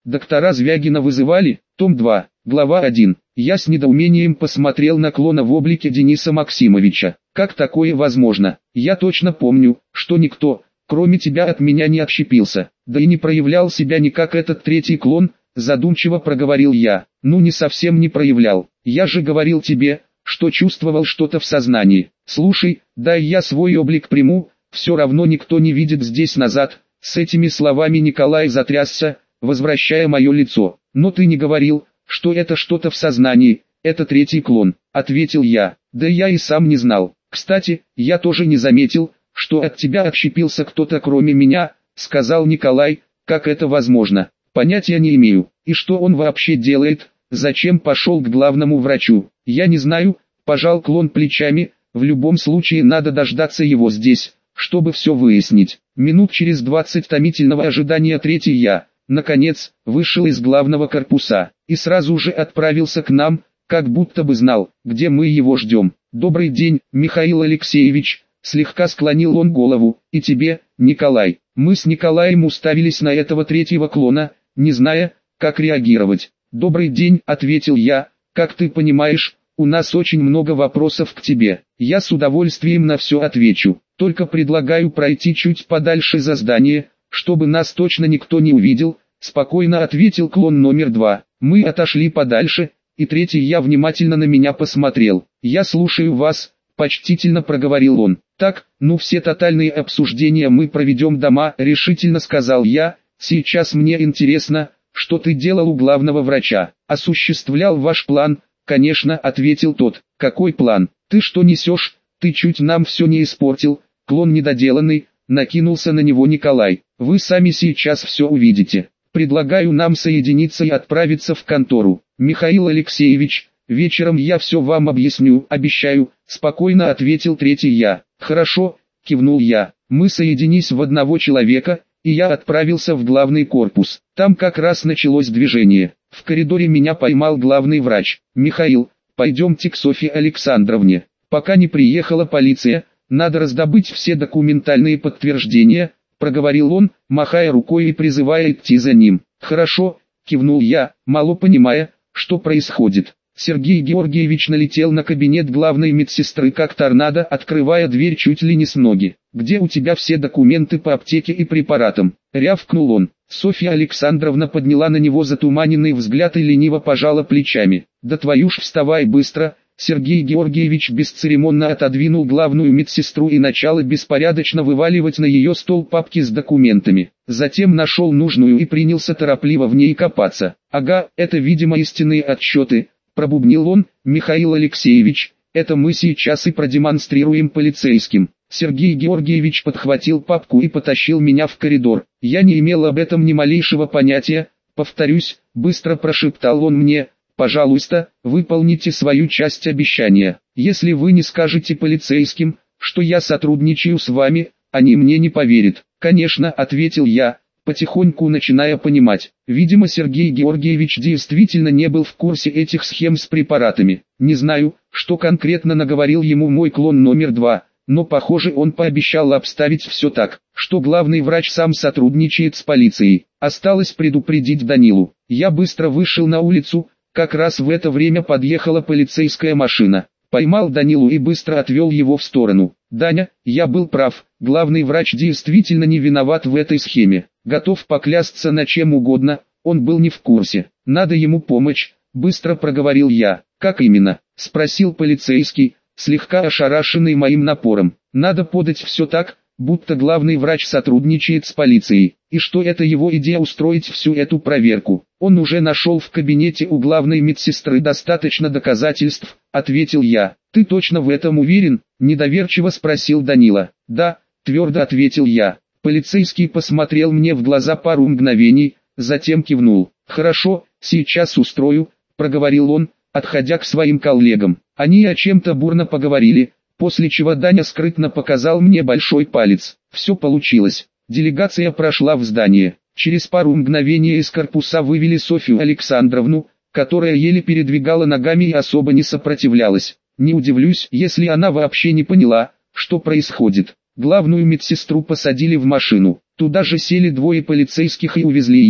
Доктора Звягина вызывали? Том 2, глава 1. Я с недоумением посмотрел на клона в облике Дениса Максимовича. Как такое возможно? Я точно помню, что никто, кроме тебя, от меня не отщепился. Да и не проявлял себя никак этот третий клон, задумчиво проговорил я. Ну не совсем не проявлял. Я же говорил тебе, что чувствовал что-то в сознании. Слушай, дай я свой облик приму, все равно никто не видит здесь назад. С этими словами Николай затрясся, возвращая мое лицо. Но ты не говорил, что это что-то в сознании, это третий клон, ответил я. Да я и сам не знал. Кстати, я тоже не заметил, что от тебя отщепился кто-то кроме меня, сказал Николай. Как это возможно? Понятия не имею. И что он вообще делает? Зачем пошел к главному врачу? Я не знаю, пожал клон плечами. В любом случае надо дождаться его здесь, чтобы все выяснить. Минут через 20 томительного ожидания третий я, наконец, вышел из главного корпуса и сразу же отправился к нам, как будто бы знал, где мы его ждем. «Добрый день, Михаил Алексеевич», слегка склонил он голову, «и тебе, Николай». Мы с Николаем уставились на этого третьего клона, не зная, как реагировать. «Добрый день», ответил я, «как ты понимаешь, у нас очень много вопросов к тебе. Я с удовольствием на все отвечу, только предлагаю пройти чуть подальше за здание, чтобы нас точно никто не увидел», спокойно ответил клон номер 2. Мы отошли подальше, и третий я внимательно на меня посмотрел. «Я слушаю вас», почтительно проговорил он. «Так, ну все тотальные обсуждения мы проведем дома», решительно сказал я. «Сейчас мне интересно, что ты делал у главного врача?» «Осуществлял ваш план», конечно, ответил тот. «Какой план? Ты что несешь? Ты чуть нам все не испортил». Клон недоделанный, накинулся на него Николай. «Вы сами сейчас все увидите. Предлагаю нам соединиться и отправиться в контору. Михаил Алексеевич, вечером я все вам объясню, обещаю», спокойно ответил третий я. «Хорошо», кивнул я. Мы соединились в одного человека, и я отправился в главный корпус. Там как раз началось движение. В коридоре меня поймал главный врач. «Михаил, пойдемте к Софье Александровне. Пока не приехала полиция, надо раздобыть все документальные подтверждения», проговорил он, махая рукой и призывая идти за ним. «Хорошо», кивнул я, мало понимая, что происходит. Сергей Георгиевич налетел на кабинет главной медсестры как торнадо, открывая дверь чуть ли не с ноги. «Где у тебя все документы по аптеке и препаратам?» рявкнул он. Софья Александровна подняла на него затуманенный взгляд и лениво пожала плечами. «Да твою ж, вставай быстро!» Сергей Георгиевич бесцеремонно отодвинул главную медсестру и начал беспорядочно вываливать на ее стол папки с документами. Затем нашел нужную и принялся торопливо в ней копаться. «Ага, это, видимо, истинные отчеты», пробубнил он. «Михаил Алексеевич, это мы сейчас и продемонстрируем полицейским». Сергей Георгиевич подхватил папку и потащил меня в коридор. Я не имел об этом ни малейшего понятия. «Повторюсь», быстро прошептал он мне, «пожалуйста, выполните свою часть обещания. Если вы не скажете полицейским, что я сотрудничаю с вами, они мне не поверят». «Конечно», ответил я, потихоньку начиная понимать. Видимо, Сергей Георгиевич действительно не был в курсе этих схем с препаратами. Не знаю, что конкретно наговорил ему мой клон номер 2. Но похоже, он пообещал обставить все так, что главный врач сам сотрудничает с полицией. Осталось предупредить Данилу. Я быстро вышел на улицу, как раз в это время подъехала полицейская машина. Поймал Данилу и быстро отвел его в сторону. «Даня, я был прав, главный врач действительно не виноват в этой схеме. Готов поклясться на чем угодно, он был не в курсе. Надо ему помочь», быстро проговорил я. «Как именно?» спросил полицейский, слегка ошарашенный моим напором. «Надо подать все так, будто главный врач сотрудничает с полицией, и что это его идея устроить всю эту проверку. Он уже нашел в кабинете у главной медсестры достаточно доказательств», ответил я. «Ты точно в этом уверен?» недоверчиво спросил Данила. «Да», твердо ответил я. Полицейский посмотрел мне в глаза пару мгновений, затем кивнул. «Хорошо, сейчас устрою», проговорил он, отходя к своим коллегам. Они о чем-то бурно поговорили, после чего Даня скрытно показал мне большой палец. Все получилось. Делегация прошла в здание. Через пару мгновений из корпуса вывели Софью Александровну, которая еле передвигала ногами и особо не сопротивлялась. Не удивлюсь, если она вообще не поняла, что происходит. Главную медсестру посадили в машину. Туда же сели двое полицейских и увезли ей.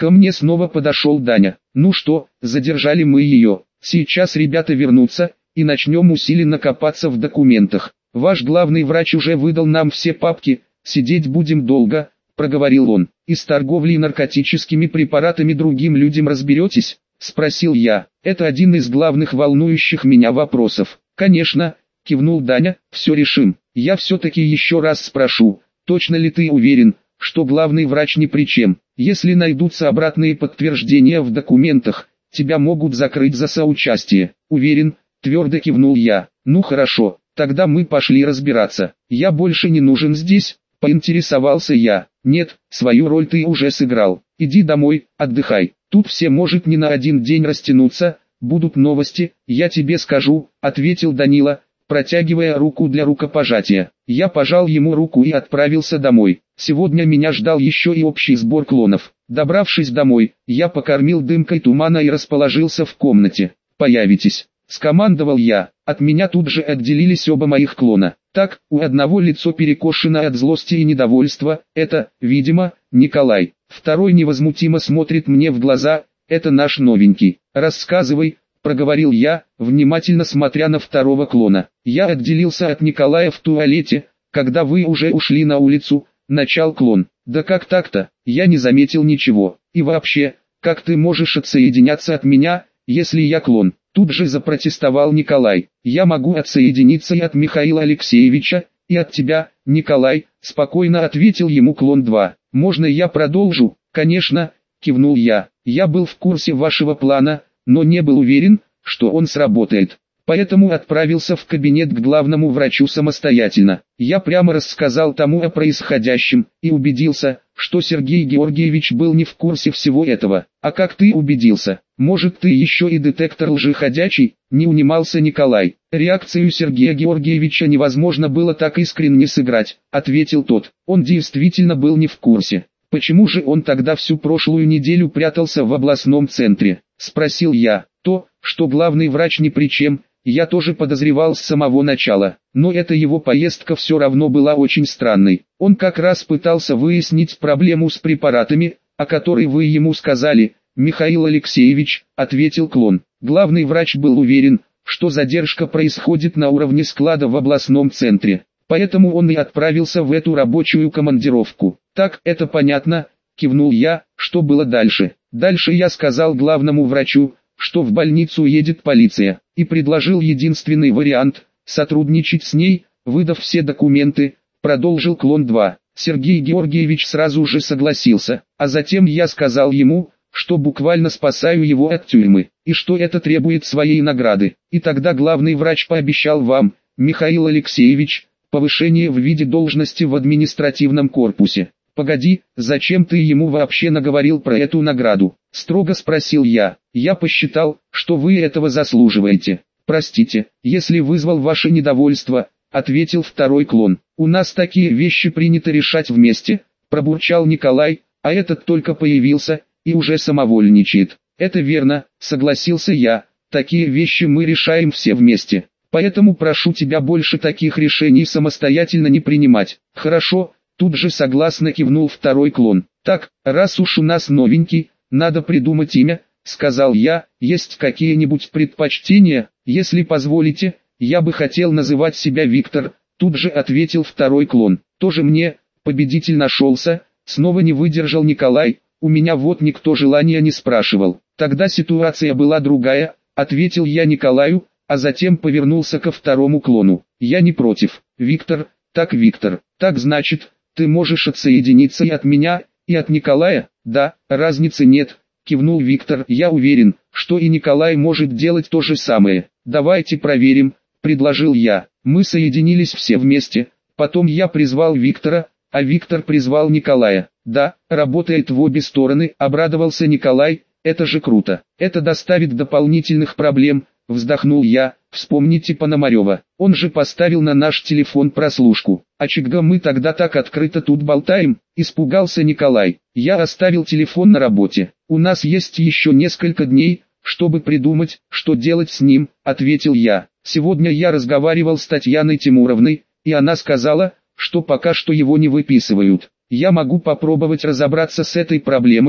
Ко мне снова подошел Даня. Ну что, задержали мы ее. Сейчас ребята вернутся, и начнем усиленно копаться в документах. Ваш главный врач уже выдал нам все папки, сидеть будем долго, проговорил он. И с торговлей наркотическими препаратами другим людям разберетесь? Спросил я. Это один из главных волнующих меня вопросов. Конечно, кивнул Даня, все решим. Я все-таки еще раз спрошу, точно ли ты уверен, что главный врач ни при чем? Если найдутся обратные подтверждения в документах, тебя могут закрыть за соучастие. Уверен, твердо кивнул я. Ну хорошо, тогда мы пошли разбираться. Я больше не нужен здесь, поинтересовался я. Нет, свою роль ты уже сыграл. Иди домой, отдыхай. Тут все может не на один день растянуться, будут новости, я тебе скажу, ответил Данила, протягивая руку для рукопожатия. Я пожал ему руку и отправился домой. Сегодня меня ждал еще и общий сбор клонов. Добравшись домой, я покормил дымкой тумана и расположился в комнате. «Появитесь», — скомандовал я. От меня тут же отделились оба моих клона. Так, у одного лицо перекошено от злости и недовольства, это, видимо, Николай. Второй невозмутимо смотрит мне в глаза, это наш новенький. «Рассказывай», — проговорил я, внимательно смотря на второго клона. «Я отделился от Николая в туалете, когда вы уже ушли на улицу», — начал клон. «Да как так-то? Я не заметил ничего. И вообще, как ты можешь отсоединяться от меня, если я клон?» Тут же запротестовал Николай. «Я могу отсоединиться и от Михаила Алексеевича, и от тебя, Николай», — спокойно ответил ему клон 2. «Можно я продолжу?» «Конечно», — кивнул я. «Я был в курсе вашего плана, но не был уверен, что он сработает. Поэтому отправился в кабинет к главному врачу самостоятельно. Я прямо рассказал тому о происходящем и убедился, что Сергей Георгиевич был не в курсе всего этого. А как ты убедился? Может, ты еще и детектор лжи ходячий?» Не унимался Николай. «Реакцию Сергея Георгиевича невозможно было так искренне сыграть», — ответил тот. «Он действительно был не в курсе. Почему же он тогда всю прошлую неделю прятался в областном центре?» — спросил я. «То, что главный врач ни при чем, я тоже подозревал с самого начала, но эта его поездка все равно была очень странной. Он как раз пытался выяснить проблему с препаратами, о которой вы ему сказали, Михаил Алексеевич», — ответил клон. «Главный врач был уверен, что задержка происходит на уровне склада в областном центре, поэтому он и отправился в эту рабочую командировку». «Так, это понятно», — кивнул я. «Что было дальше?» «Дальше я сказал главному врачу, что в больницу едет полиция, и предложил единственный вариант – сотрудничать с ней, выдав все документы», – продолжил клон 2. Сергей Георгиевич сразу же согласился, а затем я сказал ему, что буквально спасаю его от тюрьмы, и что это требует своей награды. И тогда главный врач пообещал вам, Михаил Алексеевич, повышение в виде должности в административном корпусе. «Погоди, зачем ты ему вообще наговорил про эту награду?» — строго спросил я. «Я посчитал, что вы этого заслуживаете. Простите, если вызвал ваше недовольство», — ответил второй клон. «У нас такие вещи принято решать вместе», — пробурчал Николай, а этот только появился, и уже самовольничает. «Это верно», — согласился я, — «такие вещи мы решаем все вместе. Поэтому прошу тебя больше таких решений самостоятельно не принимать». «Хорошо», — тут же согласно кивнул второй клон. «Так, раз уж у нас новенький, надо придумать имя», — сказал я. «Есть какие-нибудь предпочтения? Если позволите, я бы хотел называть себя Виктор», — тут же ответил второй клон. «Тоже мне, победитель нашелся», — снова не выдержал Николай. «У меня вот никто желания не спрашивал». «Тогда ситуация была другая», — ответил я Николаю, а затем повернулся ко второму клону. «Я не против, Виктор». «Так, Виктор, так значит, ты можешь отсоединиться и от меня, и от Николая?» «Да, разницы нет», — кивнул Виктор. «Я уверен, что и Николай может делать то же самое». «Давайте проверим», — предложил я. Мы соединились все вместе, потом я призвал Виктора, а Виктор призвал Николая. «Да, работает в обе стороны», — обрадовался Николай. «Это же круто. Это доставит дополнительных проблем», — вздохнул я. «Вспомните Пономарева, он же поставил на наш телефон прослушку. А чего мы тогда так открыто тут болтаем?» — испугался Николай. «Я оставил телефон на работе. У нас есть еще несколько дней, чтобы придумать, что делать с ним», — ответил я. «Сегодня я разговаривал с Татьяной Тимуровной, и она сказала, что пока что его не выписывают. Я могу попробовать разобраться с этой проблемой», —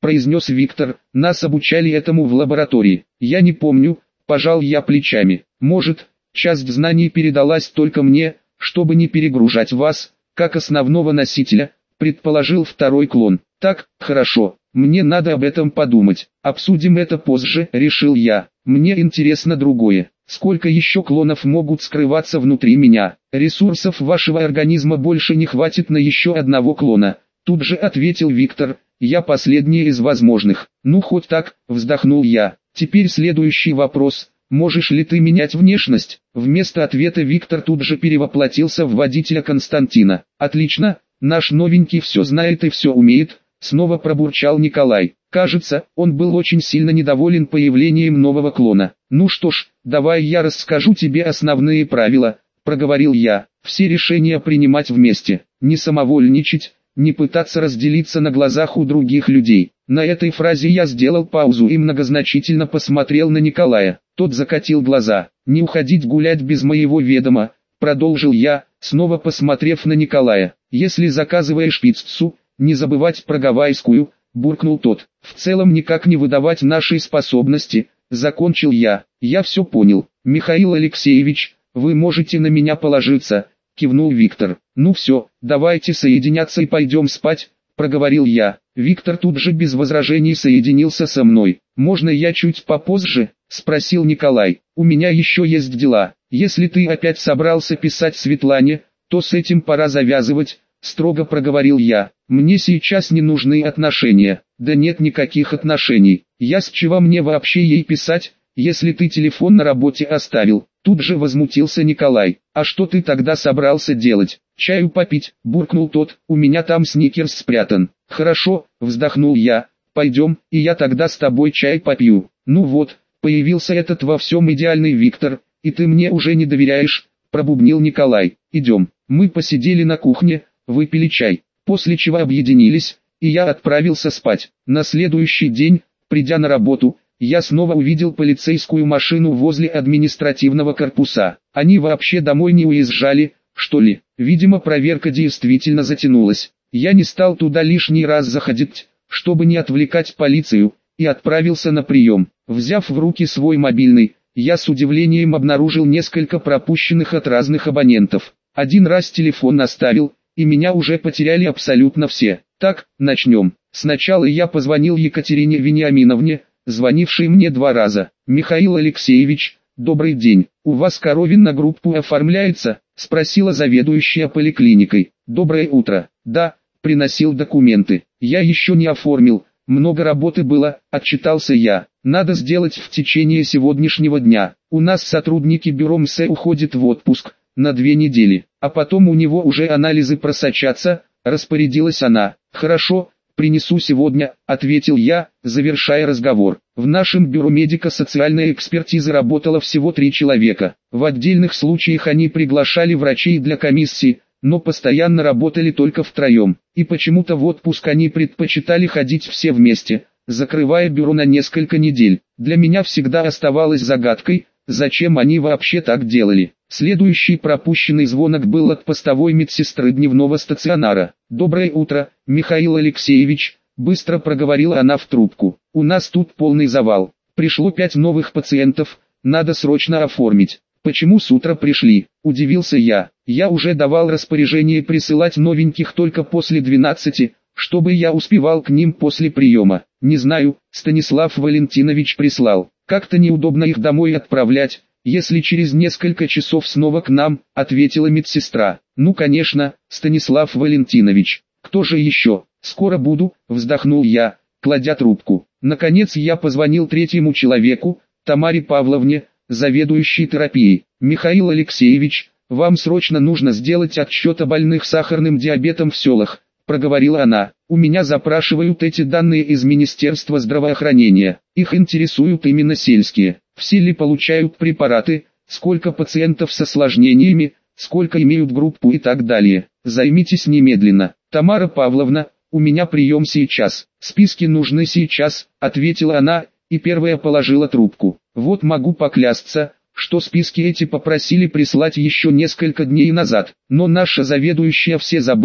произнес Виктор, нас обучали этому в лаборатории. Я не помню, пожал я плечами. Может, часть знаний передалась только мне, чтобы не перегружать вас, как основного носителя, предположил второй клон. Так, хорошо, мне надо об этом подумать. Обсудим это позже, решил я. Мне интересно другое. Сколько еще клонов могут скрываться внутри меня? Ресурсов вашего организма больше не хватит на еще одного клона. Тут же ответил Виктор, я последний из возможных. Ну хоть так, вздохнул я. Теперь следующий вопрос. Можешь ли ты менять внешность? Вместо ответа Виктор тут же перевоплотился в водителя Константина. Отлично, наш новенький все знает и все умеет, снова пробурчал Николай. Кажется, он был очень сильно недоволен появлением нового клона. Ну что ж, давай я расскажу тебе основные правила, проговорил я. Все решения принимать вместе, не самовольничать, не пытаться разделиться на глазах у других людей. На этой фразе я сделал паузу и многозначительно посмотрел на Николая. Тот закатил глаза. «Не уходить гулять без моего ведома», продолжил я, снова посмотрев на Николая. «Если заказываешь пиццу, не забывать про гавайскую», буркнул тот. «В целом никак не выдавать наши способности», закончил я. «Я все понял. Михаил Алексеевич, вы можете на меня положиться», кивнул Виктор. «Ну все, давайте соединяться и пойдем спать», проговорил я. Виктор тут же без возражений соединился со мной. «Можно я чуть попозже?» спросил Николай. «У меня еще есть дела. Если ты опять собрался писать Светлане, то с этим пора завязывать», строго проговорил я. «Мне сейчас не нужны отношения». «Да нет никаких отношений. Я с чего мне вообще ей писать, если ты телефон на работе оставил?» Тут же возмутился Николай. «А что ты тогда собрался делать? Чаю попить?» буркнул тот. «У меня там сникерс спрятан». «Хорошо», вздохнул я. «Пойдем, и я тогда с тобой чай попью». «Ну вот, появился этот во всем идеальный Виктор, и ты мне уже не доверяешь», пробубнил Николай. «Идем». Мы посидели на кухне, выпили чай, после чего объединились, и я отправился спать. На следующий день, придя на работу, я снова увидел полицейскую машину возле административного корпуса. Они вообще домой не уезжали, что ли? Видимо, проверка действительно затянулась. Я не стал туда лишний раз заходить, чтобы не отвлекать полицию, и отправился на прием. Взяв в руки свой мобильный, я с удивлением обнаружил несколько пропущенных от разных абонентов. Один раз телефон оставил, и меня уже потеряли абсолютно все. Так, начнем. Сначала я позвонил Екатерине Вениаминовне, звонившей мне 2 раза. «Михаил Алексеевич, добрый день. У вас Коровин на группу оформляется?» спросила заведующая поликлиникой. «Доброе утро. Да, приносил документы. Я еще не оформил. Много работы было», отчитался я. «Надо сделать в течение сегодняшнего дня. У нас сотрудники бюро МСЭ уходят в отпуск на 2 недели, а потом у него уже анализы просочатся», распорядилась она. «Хорошо, принесу сегодня», ответил я, завершая разговор. В нашем бюро медико-социальной экспертизы работало всего 3 человека. В отдельных случаях они приглашали врачей для комиссии, но постоянно работали только втроем. И почему-то в отпуск они предпочитали ходить все вместе, закрывая бюро на несколько недель. Для меня всегда оставалось загадкой, зачем они вообще так делали. Следующий пропущенный звонок был от постовой медсестры дневного стационара. «Доброе утро, Михаил Алексеевич», быстро проговорила она в трубку. «У нас тут полный завал. Пришло 5 новых пациентов, надо срочно оформить». «Почему с утра пришли?» – удивился я. «Я уже давал распоряжение присылать новеньких только после 12, чтобы я успевал к ним после приема». «Не знаю, Станислав Валентинович прислал. Как-то неудобно их домой отправлять, если через несколько часов снова к нам», — ответила медсестра. «Ну конечно, Станислав Валентинович. Кто же еще? Скоро буду», — вздохнул я, кладя трубку. Наконец я позвонил 3-му человеку, Тамаре Павловне, заведующей терапией. «Михаил Алексеевич, вам срочно нужно сделать отчет о больных сахарным диабетом в селах», — проговорила она. «У меня запрашивают эти данные из Министерства здравоохранения. Их интересуют именно сельские. Все ли получают препараты, сколько пациентов с осложнениями, сколько имеют группу и так далее. Займитесь немедленно». «Тамара Павловна, у меня прием сейчас. Списки нужны сейчас», — ответила она, и первая положила трубку. «Вот могу поклясться, что списки эти попросили прислать еще несколько дней назад, но наша заведующая все забыла»,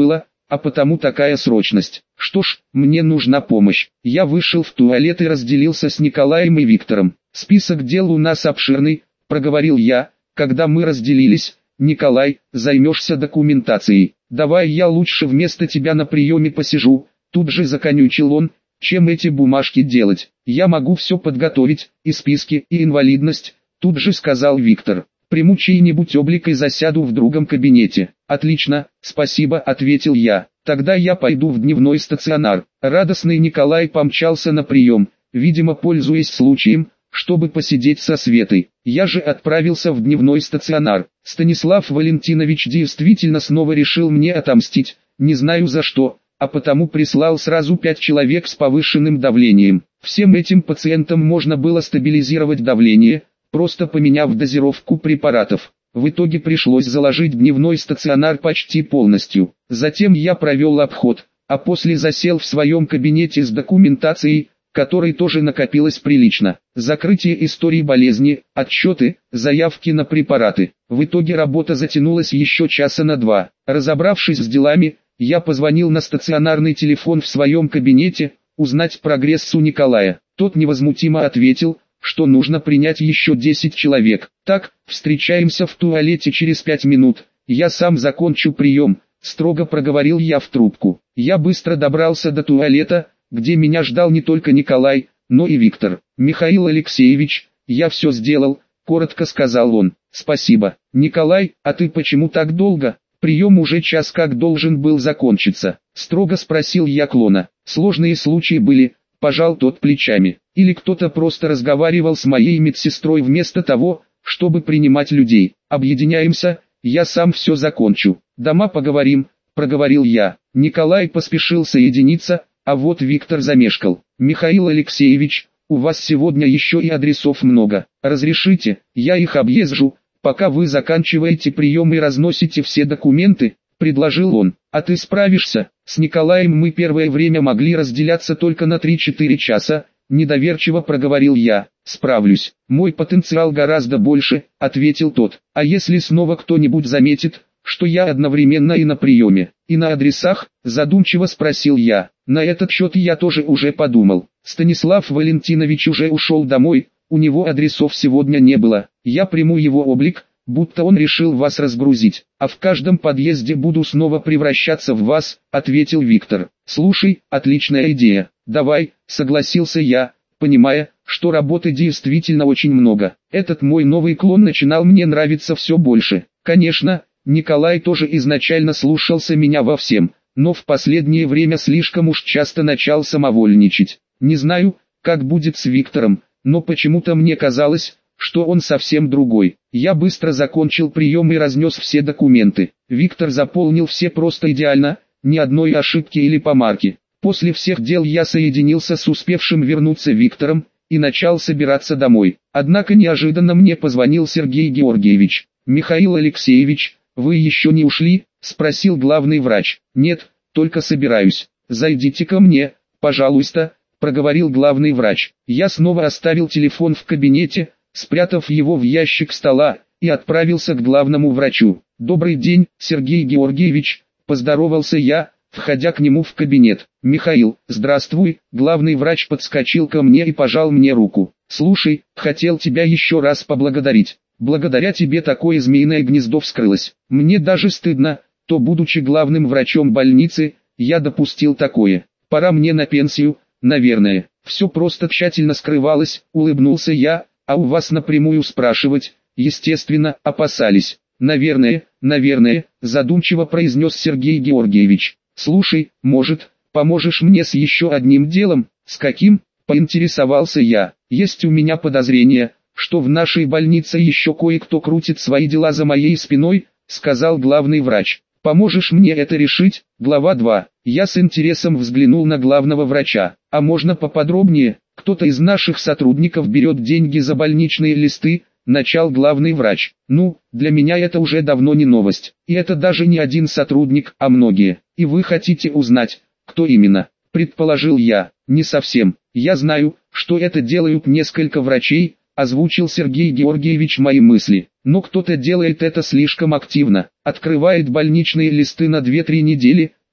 а потому такая срочность. Что ж, мне нужна помощь. Я вышел в туалет и разделился с Николаем и Виктором. Список дел у нас обширный, проговорил я, когда мы разделились. Николай, займешься документацией. Давай я лучше вместо тебя на приеме посижу. Тут же законючил он, чем эти бумажки делать. Я могу все подготовить, и списки, и инвалидность, тут же сказал Виктор. Приму чей-нибудь облик и засяду в другом кабинете. Отлично, спасибо, ответил я. Тогда я пойду в дневной стационар. Радостный Николай помчался на прием, видимо пользуясь случаем, чтобы посидеть со Светой. Я же отправился в дневной стационар. Станислав Валентинович действительно снова решил мне отомстить, не знаю за что, а потому прислал сразу 5 человек с повышенным давлением. Всем этим пациентам можно было стабилизировать давление, просто поменяв дозировку препаратов. В итоге пришлось заложить дневной стационар почти полностью. Затем я провел обход, а после засел в своем кабинете с документацией, которой тоже накопилось прилично. Закрытие истории болезни, отчеты, заявки на препараты. В итоге работа затянулась еще часа на 2. Разобравшись с делами, я позвонил на стационарный телефон в своем кабинете, узнать прогресс у Николая. Тот невозмутимо ответил, что нужно принять еще 10 человек. Так, встречаемся в туалете через 5 минут, я сам закончу прием, строго проговорил я в трубку. Я быстро добрался до туалета, где меня ждал не только Николай, но и Виктор. «Михаил Алексеевич, я все сделал», — коротко сказал он. «Спасибо». «Николай, а ты почему так долго? Прием уже час как должен был закончиться», — строго спросил я клона. «Сложные случаи были», — пожал тот плечами. «Или кто-то просто разговаривал с моей медсестрой вместо того, чтобы принимать людей. Объединяемся, я сам все закончу. Дома поговорим», — проговорил я. Николай поспешил соединиться, а вот Виктор замешкал. «Михаил Алексеевич, у вас сегодня еще и адресов много. Разрешите, я их объезжу, пока вы заканчиваете прием и разносите все документы», — предложил он. «А ты справишься?» «С Николаем мы первое время могли разделяться только на 3-4 часа», — недоверчиво проговорил я. «Справлюсь. Мой потенциал гораздо больше», — ответил тот. «А если снова кто-нибудь заметит, что я одновременно и на приеме, и на адресах?» — задумчиво спросил я. На этот счет я тоже уже подумал. Станислав Валентинович уже ушел домой, у него адресов сегодня не было. Я приму его облик, будто он решил вас разгрузить, а в каждом подъезде буду снова превращаться в вас, ответил Виктор. Слушай, отличная идея. Давай, согласился я, понимая, что работы действительно очень много. Этот мой новый клон начинал мне нравиться все больше. Конечно, Николай тоже изначально слушался меня во всем, но в последнее время слишком уж часто начал самовольничать. Не знаю, как будет с Виктором, но почему-то мне казалось, что он совсем другой. Я быстро закончил прием и разнес все документы. Виктор заполнил все просто идеально, ни одной ошибки или помарки. После всех дел я соединился с успевшим вернуться Виктором и начал собираться домой. Однако неожиданно мне позвонил Сергей Георгиевич. «Михаил Алексеевич, вы еще не ушли?» — спросил главный врач. «Нет, только собираюсь. Зайдите ко мне, пожалуйста», — проговорил главный врач. Я снова оставил телефон в кабинете, спрятав его в ящик стола, и отправился к главному врачу. «Добрый день, Сергей Георгиевич», — поздоровался я, входя к нему в кабинет. «Михаил, здравствуй», — главный врач подскочил ко мне и пожал мне руку. «Слушай, хотел тебя еще раз поблагодарить. Благодаря тебе такое змеиное гнездо вскрылось. Мне даже стыдно, то будучи главным врачом больницы, я допустил такое. Пора мне на пенсию, наверное. Все просто тщательно скрывалось», — улыбнулся я, «а у вас напрямую спрашивать, естественно, опасались». «Наверное», — задумчиво произнес Сергей Георгиевич. «Слушай, может, поможешь мне с еще одним делом?» «С каким?» — поинтересовался я. «Есть у меня подозрение, что в нашей больнице еще кое-кто крутит свои дела за моей спиной», — сказал главный врач. «Поможешь мне это решить?» Глава 2. Я с интересом взглянул на главного врача. «А можно поподробнее? Кто-то из наших сотрудников берет деньги за больничные листы», — начал главный врач. «Ну, для меня это уже давно не новость. И это даже не один сотрудник, а многие. И вы хотите узнать, кто именно?» — предположил я. «Не совсем. Я знаю, что это делают несколько врачей», — озвучил Сергей Георгиевич мои мысли. «Но кто-то делает это слишком активно. Открывает больничные листы на 2-3 недели,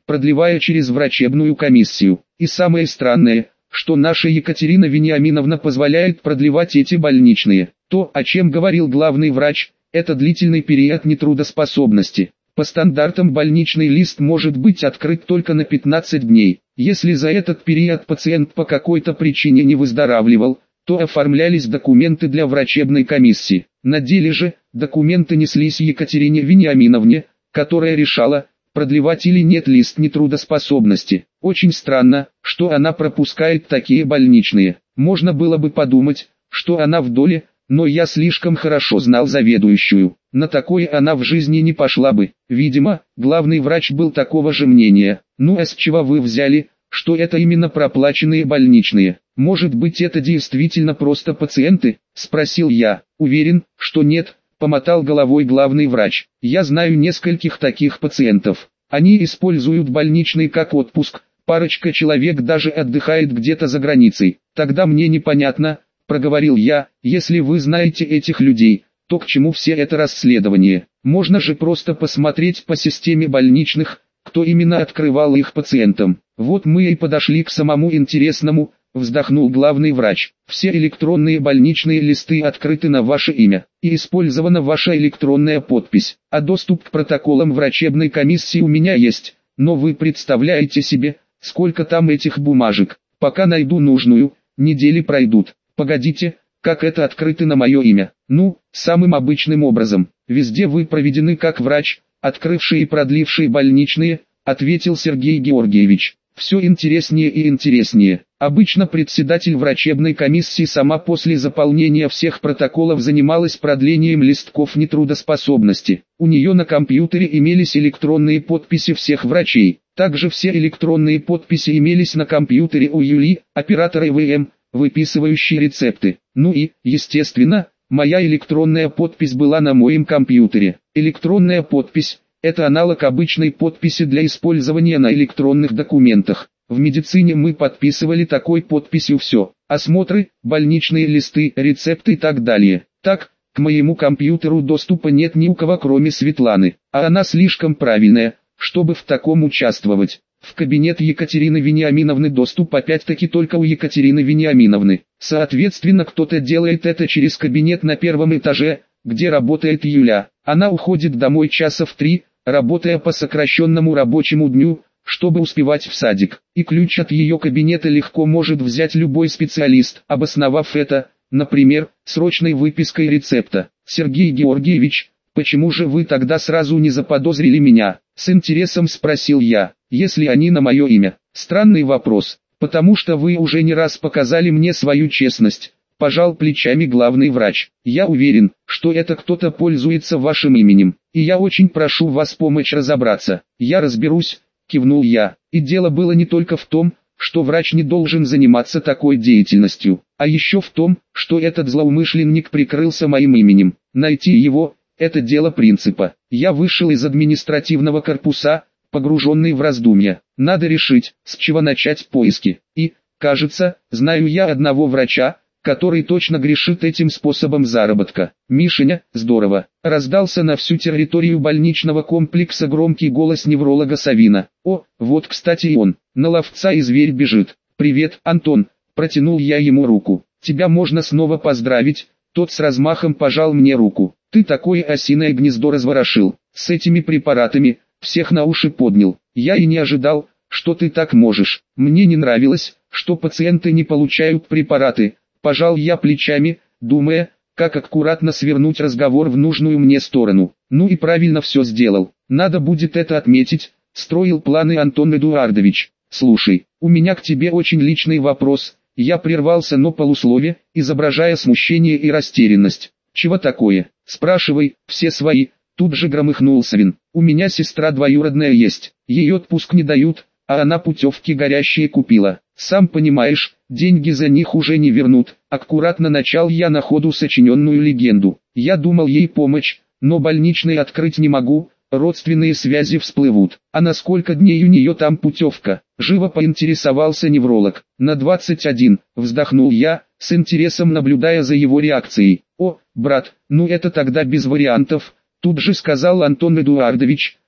продлевая через врачебную комиссию. И самое странное, что наша Екатерина Вениаминовна позволяет продлевать эти больничные. То, о чем говорил главный врач, это длительный период нетрудоспособности. По стандартам больничный лист может быть открыт только на 15 дней. Если за этот период пациент по какой-то причине не выздоравливал, то оформлялись документы для врачебной комиссии. На деле же, документы неслись Екатерине Вениаминовне, которая решала, продлевать или нет лист нетрудоспособности. Очень странно, что она пропускает такие больничные. Можно было бы подумать, что она в доле, но я слишком хорошо знал заведующую. На такое она в жизни не пошла бы. Видимо, главный врач был такого же мнения. Ну а с чего вы взяли, что это именно проплаченные больничные? Может быть, это действительно просто пациенты? Спросил я. Уверен, что нет, помотал головой главный врач. Я знаю нескольких таких пациентов. Они используют больничный как отпуск. Парочка человек даже отдыхает где-то за границей. Тогда мне непонятно, проговорил я, если вы знаете этих людей, то к чему все это расследование? Можно же просто посмотреть по системе больничных, кто именно открывал их пациентам. Вот мы и подошли к самому интересному, вздохнул главный врач. Все электронные больничные листы открыты на ваше имя, и использована ваша электронная подпись. А доступ к протоколам врачебной комиссии у меня есть, но вы представляете себе, сколько там этих бумажек. Пока найду нужную, недели пройдут. Погодите, как это открыто на мое имя? Ну, самым обычным образом. Везде вы проведены как врач, открывший и продливший больничные, ответил Сергей Георгиевич. Все интереснее и интереснее. Обычно председатель врачебной комиссии сама после заполнения всех протоколов занималась продлением листков нетрудоспособности. У нее на компьютере имелись электронные подписи всех врачей. Также все электронные подписи имелись на компьютере у Юли, оператора ИВМ, выписывающей рецепты. Ну и, естественно, моя электронная подпись была на моем компьютере. Электронная подпись – это аналог обычной подписи для использования на электронных документах. В медицине мы подписывали такой подписью все: осмотры, больничные листы, рецепты и так далее. Так, к моему компьютеру доступа нет ни у кого кроме Светланы, а она слишком правильная, чтобы в таком участвовать. В кабинет Екатерины Вениаминовны доступ опять-таки только у Екатерины Вениаминовны. Соответственно, кто-то делает это через кабинет на первом этаже, где работает Юля. Она уходит домой часа в 3, работая по сокращенному рабочему дню, чтобы успевать в садик. И ключ от ее кабинета легко может взять любой специалист, обосновав это, например, срочной выпиской рецепта. Сергей Георгиевич, почему же вы тогда сразу не заподозрили меня? С интересом спросил я. Если они на мое имя. Странный вопрос, потому что вы уже не раз показали мне свою честность. Пожал плечами главный врач. Я уверен, что это кто-то пользуется вашим именем, и я очень прошу вас помочь разобраться. Я разберусь, кивнул я. И дело было не только в том, что врач не должен заниматься такой деятельностью, а еще в том, что этот злоумышленник прикрылся моим именем. Найти его – это дело принципа. Я вышел из административного корпуса, погруженный в раздумья. Надо решить, с чего начать поиски. И, кажется, знаю я одного врача, который точно грешит этим способом заработка. Мишеня, здорово. Раздался на всю территорию больничного комплекса громкий голос невролога Савина. О, вот кстати и он. На ловца и зверь бежит. Привет, Антон. Протянул я ему руку. Тебя можно снова поздравить. Тот с размахом пожал мне руку. Ты такое осиное гнездо разворошил. С этими препаратами всех на уши поднял. Я и не ожидал, что ты так можешь. Мне не нравилось, что пациенты не получают препараты. Пожал я плечами, думая, как аккуратно свернуть разговор в нужную мне сторону. Ну и правильно все сделал. Надо будет это отметить, строил планы Антон Эдуардович. Слушай, у меня к тебе очень личный вопрос. Я прервался на полуслове, изображая смущение и растерянность. Чего такое? Спрашивай, все свои. Тут же громыхнул Савин. У меня сестра двоюродная есть. Ей отпуск не дают, а она путевки горящие купила. Сам понимаешь, деньги за них уже не вернут. Аккуратно начал я на ходу сочиненную легенду. Я думал ей помочь, но больничный открыть не могу, родственные связи всплывут. А на сколько дней у нее там путевка? Живо поинтересовался невролог. На 21, вздохнул я, с интересом наблюдая за его реакцией. О, брат, ну это тогда без вариантов. Тут же сказал Антон Эдуардович,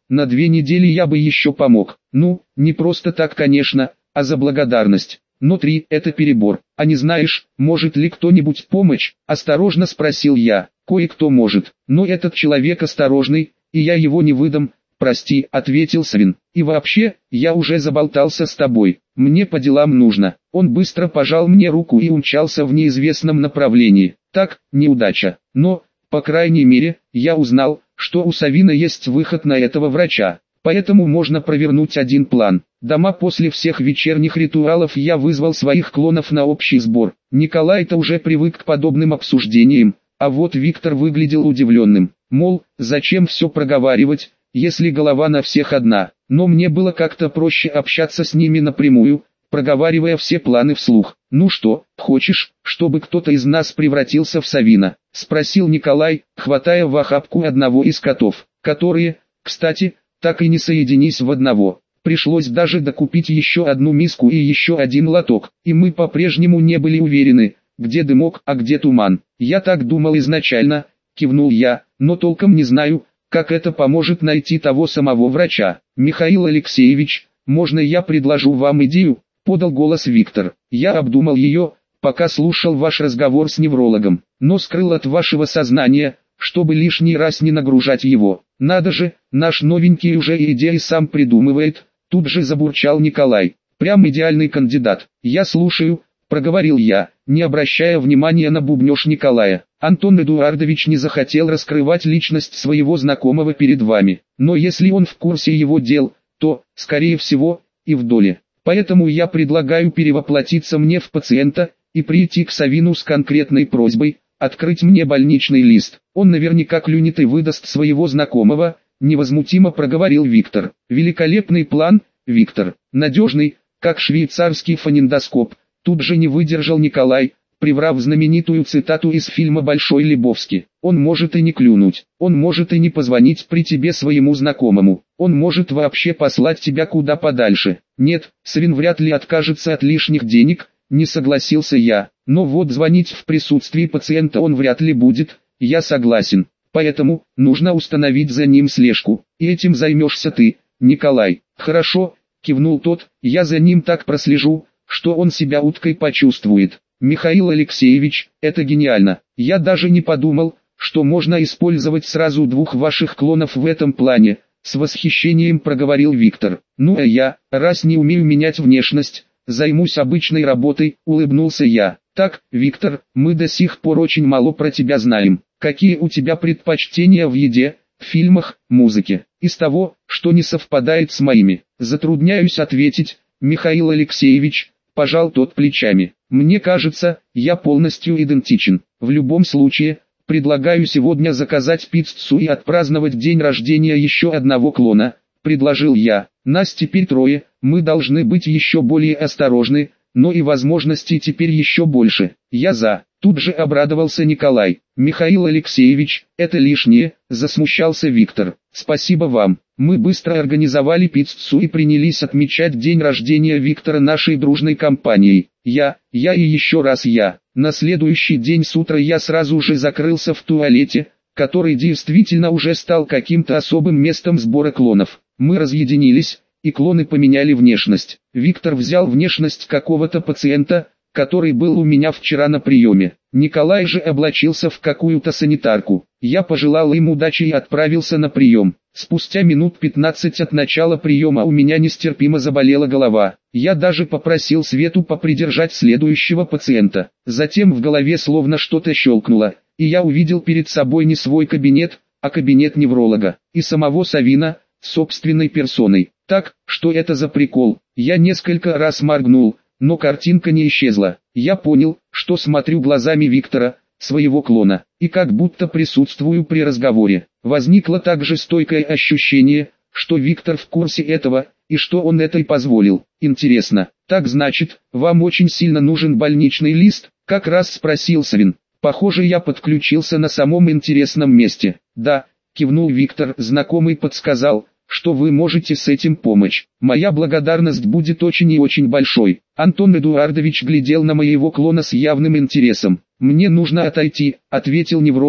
на 2 недели я бы еще помог. Ну, не просто так, конечно, а за благодарность. Но 3 – это перебор. А не знаешь, может ли кто-нибудь помочь? Осторожно спросил я. Кое-кто может, но этот человек осторожный, и я его не выдам. Прости, ответил Свин. И вообще, я уже заболтался с тобой. Мне по делам нужно. Он быстро пожал мне руку и умчался в неизвестном направлении. Так, неудача. Но, по крайней мере, я узнал, что у Савина есть выход на этого врача. Поэтому можно провернуть один план. Дома после всех вечерних ритуалов я вызвал своих клонов на общий сбор. Николай-то уже привык к подобным обсуждениям, а вот Виктор выглядел удивленным. Мол, зачем все проговаривать, если голова на всех одна. Но мне было как-то проще общаться с ними напрямую, проговаривая все планы вслух. «Ну что, хочешь, чтобы кто-то из нас превратился в Савина?» – спросил Николай, хватая в охапку одного из котов, которые, кстати, так и не соединись в одного. Пришлось даже докупить еще одну миску и еще один лоток, и мы по-прежнему не были уверены, где дымок, а где туман. «Я так думал изначально», – кивнул я, – «но толком не знаю, как это поможет найти того самого врача». «Михаил Алексеевич, можно я предложу вам идею?» – подал голос Виктор. «Я обдумал ее, пока слушал ваш разговор с неврологом, но скрыл от вашего сознания, чтобы лишний раз не нагружать его. Надо же, наш новенький уже идеи сам придумывает», – тут же забурчал Николай. «Прям идеальный кандидат». «Я слушаю», – проговорил я, не обращая внимания на бубнёж Николая. «Антон Эдуардович не захотел раскрывать личность своего знакомого перед вами, но если он в курсе его дел, то, скорее всего, и в доле. Поэтому я предлагаю перевоплотиться мне в пациента и прийти к Савину с конкретной просьбой открыть мне больничный лист. Он наверняка клюнет и выдаст своего знакомого», – невозмутимо проговорил Виктор. «Великолепный план, Виктор, надежный, как швейцарский фонендоскоп», – тут же не выдержал Николай, приврав знаменитую цитату из фильма «Большой Лебовски». «Он может и не клюнуть, он может и не позвонить при тебе своему знакомому, он может вообще послать тебя куда подальше. Нет, Свин вряд ли откажется от лишних денег», – не согласился я. «Но вот звонить в присутствии пациента он вряд ли будет, я согласен. Поэтому, нужно установить за ним слежку, и этим займешься ты, Николай». «Хорошо», – кивнул тот, – «я за ним так прослежу, что он себя уткой почувствует». «Михаил Алексеевич, это гениально. Я даже не подумал, что можно использовать сразу 2 ваших клонов в этом плане», – с восхищением проговорил Виктор. «Ну а я, раз не умею менять внешность, займусь обычной работой», – улыбнулся я. «Так, Виктор, мы до сих пор очень мало про тебя знаем. Какие у тебя предпочтения в еде, в фильмах, музыке? Из того, что не совпадает с моими?» «Затрудняюсь ответить, Михаил Алексеевич», – пожал тот плечами. «Мне кажется, я полностью идентичен. В любом случае, предлагаю сегодня заказать пиццу и отпраздновать день рождения еще одного клона», – предложил я. «Нас теперь 3, мы должны быть еще более осторожны, но и возможностей теперь еще больше». «Я за», – тут же обрадовался Николай. «Михаил Алексеевич, это лишнее», – засмущался Виктор. «Спасибо вам». Мы быстро организовали пиццу и принялись отмечать день рождения Виктора нашей дружной компанией. Я и еще раз я. На следующий день с утра я сразу же закрылся в туалете, который действительно уже стал каким-то особым местом сбора клонов. Мы разъединились, и клоны поменяли внешность. Виктор взял внешность какого-то пациента, который был у меня вчера на приеме. Николай же облачился в какую-то санитарку. Я пожелал им удачи и отправился на прием. Спустя минут 15 от начала приема у меня нестерпимо заболела голова. Я даже попросил Свету попридержать следующего пациента. Затем в голове словно что-то щелкнуло, и я увидел перед собой не свой кабинет, а кабинет невролога, и самого Савина, собственной персоной. Так, что это за прикол? Я несколько раз моргнул, но картинка не исчезла. Я понял, что смотрю глазами Виктора, своего клона, и как будто присутствую при разговоре. Возникло также стойкое ощущение, что Виктор в курсе этого, и что он это и позволил. «Интересно, так значит, вам очень сильно нужен больничный лист?» – как раз спросил Свин. Похоже, я подключился на самом интересном месте. «Да», – кивнул Виктор, знакомый подсказал, что вы можете с этим помочь. Моя благодарность будет очень и очень большой. Антон Эдуардович глядел на моего клона с явным интересом. «Мне нужно отойти», — ответил невролог,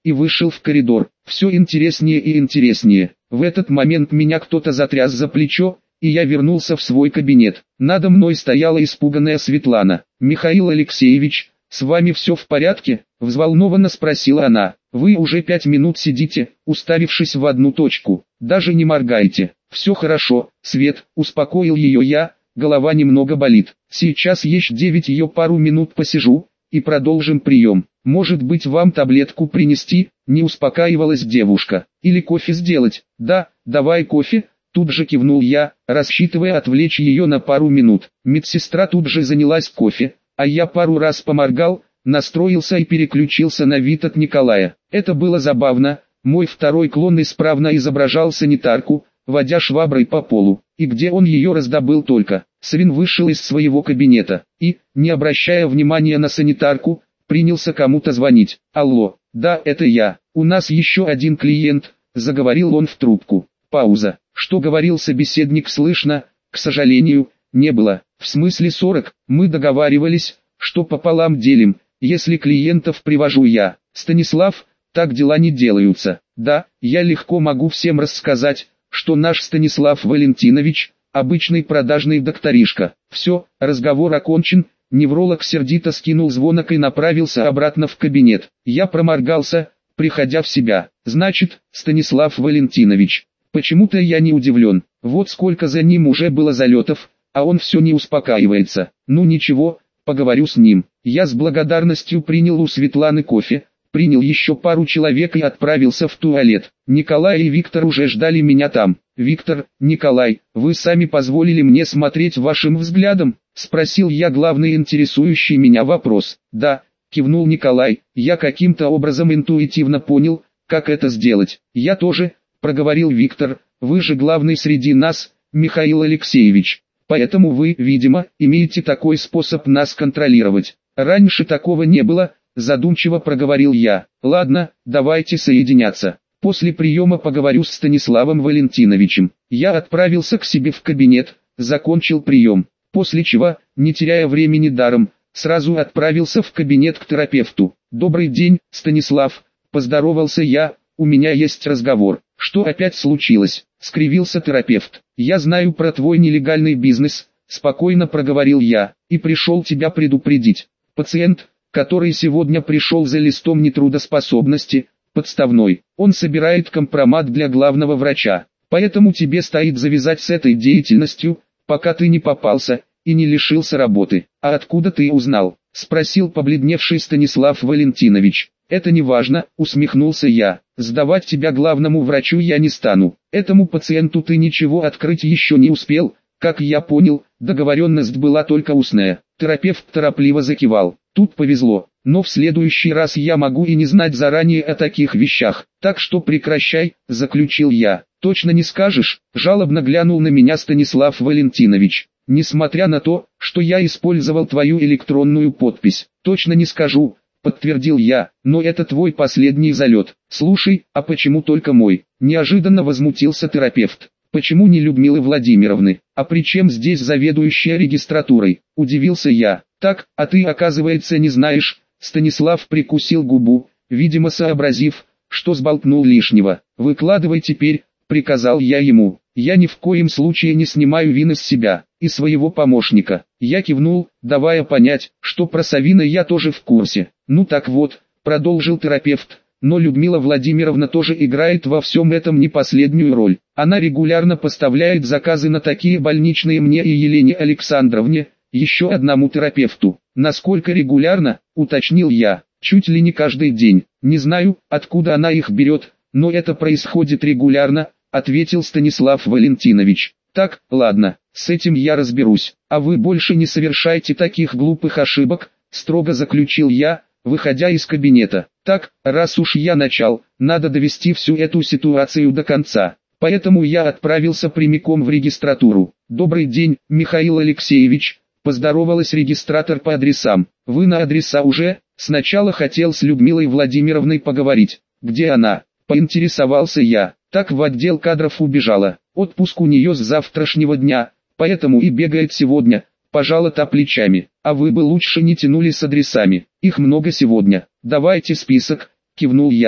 и вышел в коридор. Все интереснее и интереснее. В этот момент меня кто-то затряс за плечо, и я вернулся в свой кабинет. Надо мной стояла испуганная Светлана. «Михаил Алексеевич, с вами все в порядке?» – взволнованно спросила она. «Вы уже 5 минут сидите, уставившись в одну точку. Даже не моргаете». «Все хорошо, Свет», – успокоил ее я, голова немного болит. «Сейчас еще 9 ее пару минут посижу, и продолжим прием. Может быть вам таблетку принести?» – не успокаивалась девушка. «Или кофе сделать?» «Да, давай кофе». Тут же кивнул я, рассчитывая отвлечь ее на пару минут. Медсестра тут же занялась кофе, а я пару раз поморгал, настроился и переключился на вид от Николая. Это было забавно. Мой второй клон исправно изображал санитарку, водя шваброй по полу. И где он ее раздобыл только? Свин вышел из своего кабинета и, не обращая внимания на санитарку, принялся кому-то звонить. «Алло, да, это я. У нас еще один клиент», — заговорил он в трубку. Пауза. Что говорил собеседник, слышно, к сожалению, не было. В смысле 40, мы договаривались, что пополам делим, если клиентов привожу я. Станислав, так дела не делаются. Да, я легко могу всем рассказать, что наш Станислав Валентинович, обычный продажный докторишка. Все, разговор окончен, невролог сердито скинул звонок и направился обратно в кабинет. Я проморгался, приходя в себя. Значит, Станислав Валентинович. Почему-то я не удивлен, вот сколько за ним уже было залетов, а он все не успокаивается. Ну ничего, поговорю с ним. Я с благодарностью принял у Светланы кофе, принял еще пару человек и отправился в туалет. Николай и Виктор уже ждали меня там. «Виктор, Николай, вы сами позволили мне смотреть вашим взглядом?» – спросил я главный интересующий меня вопрос. «Да», – кивнул Николай, – «я каким-то образом интуитивно понял, как это сделать». «Я тоже», – проговорил Виктор, — «вы же главный среди нас, Михаил Алексеевич, поэтому вы, видимо, имеете такой способ нас контролировать». «Раньше такого не было», — задумчиво проговорил я. «Ладно, давайте соединяться. После приема поговорю с Станиславом Валентиновичем». Я отправился к себе в кабинет, закончил прием, после чего, не теряя времени даром, сразу отправился в кабинет к терапевту. «Добрый день, Станислав», — поздоровался я, — «у меня есть разговор». «Что опять случилось?» — скривился терапевт. «Я знаю про твой нелегальный бизнес», — спокойно проговорил я, — «и пришел тебя предупредить. Пациент, который сегодня пришел за листом нетрудоспособности, подставной, он собирает компромат для главного врача, поэтому тебе стоит завязать с этой деятельностью, пока ты не попался и не лишился работы». «А откуда ты узнал?» — спросил побледневший Станислав Валентинович. «Это не важно», — усмехнулся я. «Сдавать тебя главному врачу я не стану. Этому пациенту ты ничего открыть еще не успел. Как я понял, договоренность была только устная». Терапевт торопливо закивал. «Тут повезло, но в следующий раз я могу и не знать заранее о таких вещах. Так что прекращай», — заключил я. «Точно не скажешь?» — жалобно глянул на меня Станислав Валентинович. «Несмотря на то, что я использовал твою электронную подпись, точно не скажу», — подтвердил я, — «но это твой последний залет». «Слушай, а почему только мой?» — неожиданно возмутился терапевт. «Почему не Людмилы Владимировны? А при чем здесь заведующая регистратурой?» — удивился я. «Так, а ты, оказывается, не знаешь». Станислав прикусил губу, видимо сообразив, что сболтнул лишнего. «Выкладывай теперь», — приказал я ему. «Я ни в коем случае не снимаю вины с себя и своего помощника». Я кивнул, давая понять, что про Савина я тоже в курсе. «Ну так вот», — продолжил терапевт, — «но Людмила Владимировна тоже играет во всем этом не последнюю роль. Она регулярно поставляет заказы на такие больничные мне и Елене Александровне, еще одному терапевту». «Насколько регулярно?» — уточнил я. «Чуть ли не каждый день. Не знаю, откуда она их берет, но это происходит регулярно», — ответил Станислав Валентинович. «Так, ладно, с этим я разберусь. А вы больше не совершайте таких глупых ошибок», — строго заключил я, выходя из кабинета. «Так, раз уж я начал, надо довести всю эту ситуацию до конца». Поэтому я отправился прямиком в регистратуру. «Добрый день, Михаил Алексеевич», — поздоровалась регистратор по адресам. «Вы на адреса уже?» «Сначала хотел с Людмилой Владимировной поговорить». «Где она?» — поинтересовался я. «Так в отдел кадров убежала. Отпуск у нее с завтрашнего дня, поэтому и бегает сегодня», — пожала та плечами. «А вы бы лучше не тянули с адресами, их много сегодня». «Давайте список», — кивнул я.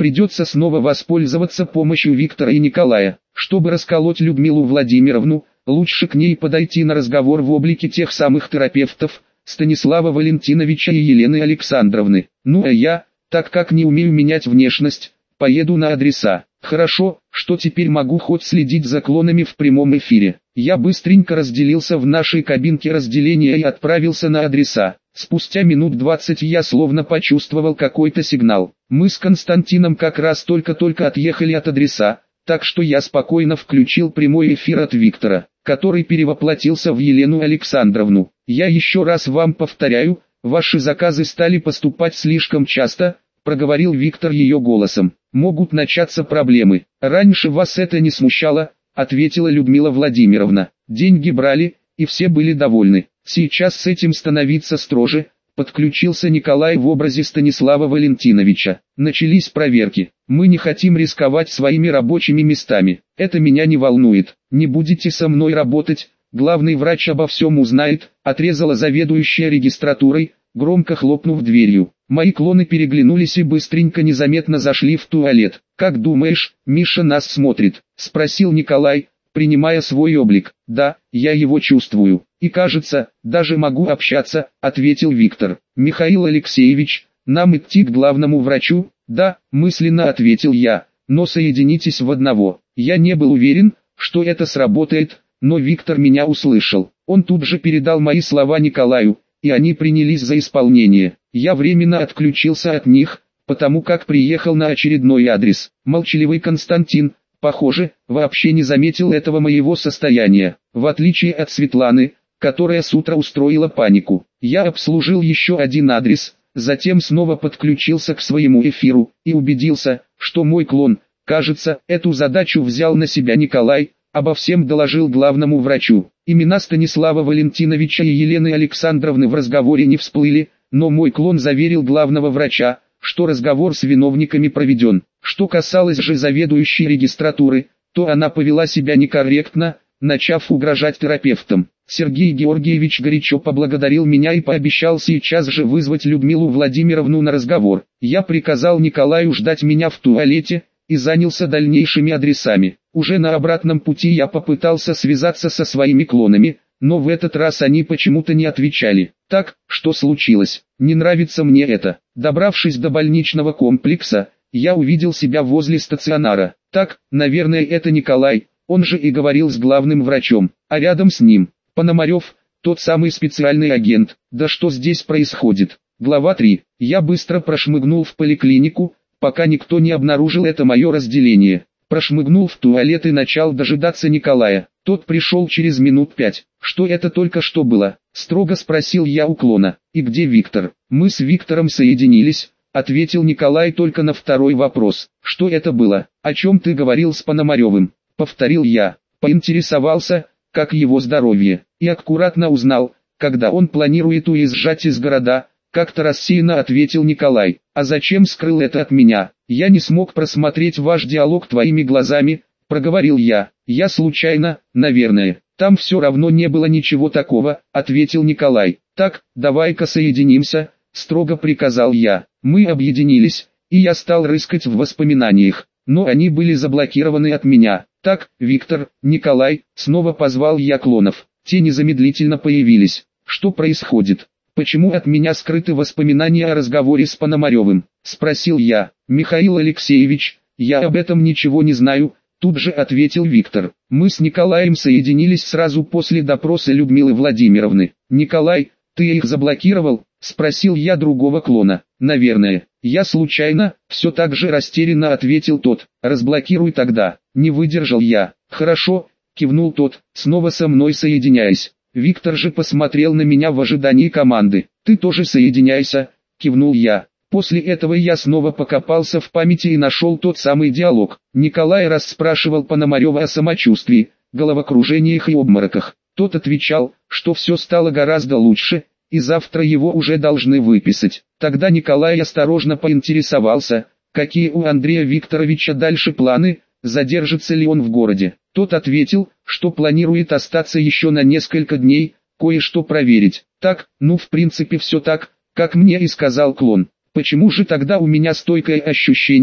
придется снова воспользоваться помощью Виктора и Николая. Чтобы расколоть Людмилу Владимировну, лучше к ней подойти на разговор в облике тех самых терапевтов, Станислава Валентиновича и Елены Александровны. Ну а я, так как не умею менять внешность, поеду на адреса. Хорошо, что теперь могу хоть следить за клонами в прямом эфире. Я быстренько разделился в нашей кабинке разделения и отправился на адреса. Спустя минут 20 я словно почувствовал какой-то сигнал. Мы с Константином как раз только-только отъехали от адреса, так что я спокойно включил прямой эфир от Виктора, который перевоплотился в Елену Александровну. Я еще раз вам повторяю, ваши заказы стали поступать слишком часто, проговорил Виктор ее голосом. Могут начаться проблемы. Раньше вас это не смущало, ответила Людмила Владимировна. Деньги брали, и все были довольны. Сейчас с этим становиться строже, подключился Николай в образе Станислава Валентиновича. Начались проверки. Мы не хотим рисковать своими рабочими местами. Это меня не волнует. Не будете со мной работать, главный врач обо всем узнает, отрезала заведующая регистратурой, громко хлопнув дверью. Мои клоны переглянулись и быстренько незаметно зашли в туалет. «Как думаешь, Миша нас смотрит?» – спросил Николай, принимая свой облик. «Да, я его чувствую. И кажется, даже могу общаться», – ответил Виктор. «Михаил Алексеевич, нам идти к главному врачу?» «Да», – мысленно ответил я, – «но соединитесь в одного». Я не был уверен, что это сработает, но Виктор меня услышал. Он тут же передал мои слова Николаю, и они принялись за исполнение. Я временно отключился от них, потому как приехал на очередной адрес. Молчаливый Константин, похоже, вообще не заметил этого моего состояния. В отличие от Светланы, которая с утра устроила панику, я обслужил еще один адрес, затем снова подключился к своему эфиру и убедился, что мой клон, кажется, эту задачу взял на себя Николай, обо всем доложил главному врачу. Имена Станислава Валентиновича и Елены Александровны в разговоре не всплыли, но мой клон заверил главного врача, что разговор с виновниками проведен. Что касалось же заведующей регистратуры, то она повела себя некорректно, начав угрожать терапевтам. Сергей Георгиевич горячо поблагодарил меня и пообещал сейчас же вызвать Людмилу Владимировну на разговор. Я приказал Николаю ждать меня в туалете и занялся дальнейшими адресами. Уже на обратном пути я попытался связаться со своими клонами, но в этот раз они почему-то не отвечали. Так, что случилось? Не нравится мне это. Добравшись до больничного комплекса, я увидел себя возле стационара. Так, наверное, это Николай, он же и говорил с главным врачом, а рядом с ним Пономарев, тот самый специальный агент. Да что здесь происходит? Глава 3. Я быстро прошмыгнул в поликлинику, пока никто не обнаружил это мое разделение. Прошмыгнул в туалет и начал дожидаться Николая. Тот пришел через минут 5. «Что это только что было?» – строго спросил я у клона. «И где Виктор?» «Мы с Виктором соединились», – ответил Николай только на второй вопрос. «Что это было? О чем ты говорил с Пономаревым?» – повторил я. Поинтересовался, как его здоровье, и аккуратно узнал, когда он планирует уезжать из города. Как-то рассеянно ответил Николай. «А зачем скрыл это от меня? Я не смог просмотреть ваш диалог твоими глазами», — проговорил я. «Я случайно, наверное. Там все равно не было ничего такого», — ответил Николай. «Так, давай-ка соединимся», — строго приказал я. Мы объединились, и я стал рыскать в воспоминаниях, но они были заблокированы от меня. «Так, Виктор, Николай», — снова позвал я клонов. Те незамедлительно появились. «Что происходит? Почему от меня скрыты воспоминания о разговоре с Пономаревым?» – спросил я. «Михаил Алексеевич, я об этом ничего не знаю», – тут же ответил Виктор. «Мы с Николаем соединились сразу после допроса Людмилы Владимировны». «Николай, ты их заблокировал?» – спросил я другого клона. «Наверное. Я случайно», – все так же растерянно ответил тот. «Разблокируй тогда». Не выдержал я. «Хорошо», – кивнул тот, снова со мной соединяясь. Виктор же посмотрел на меня в ожидании команды. «Ты тоже соединяйся», — кивнул я. После этого я снова покопался в памяти и нашел тот самый диалог. Николай расспрашивал Пономарева о самочувствии, головокружениях и обмороках. Тот отвечал, что все стало гораздо лучше, и завтра его уже должны выписать. Тогда Николай осторожно поинтересовался, какие у Андрея Викторовича дальше планы, задержится ли он в городе. Тот ответил, что планирует остаться еще на несколько дней, кое-что проверить. Так, ну в принципе все так, как мне и сказал клон. Почему же тогда у меня стойкое ощущение,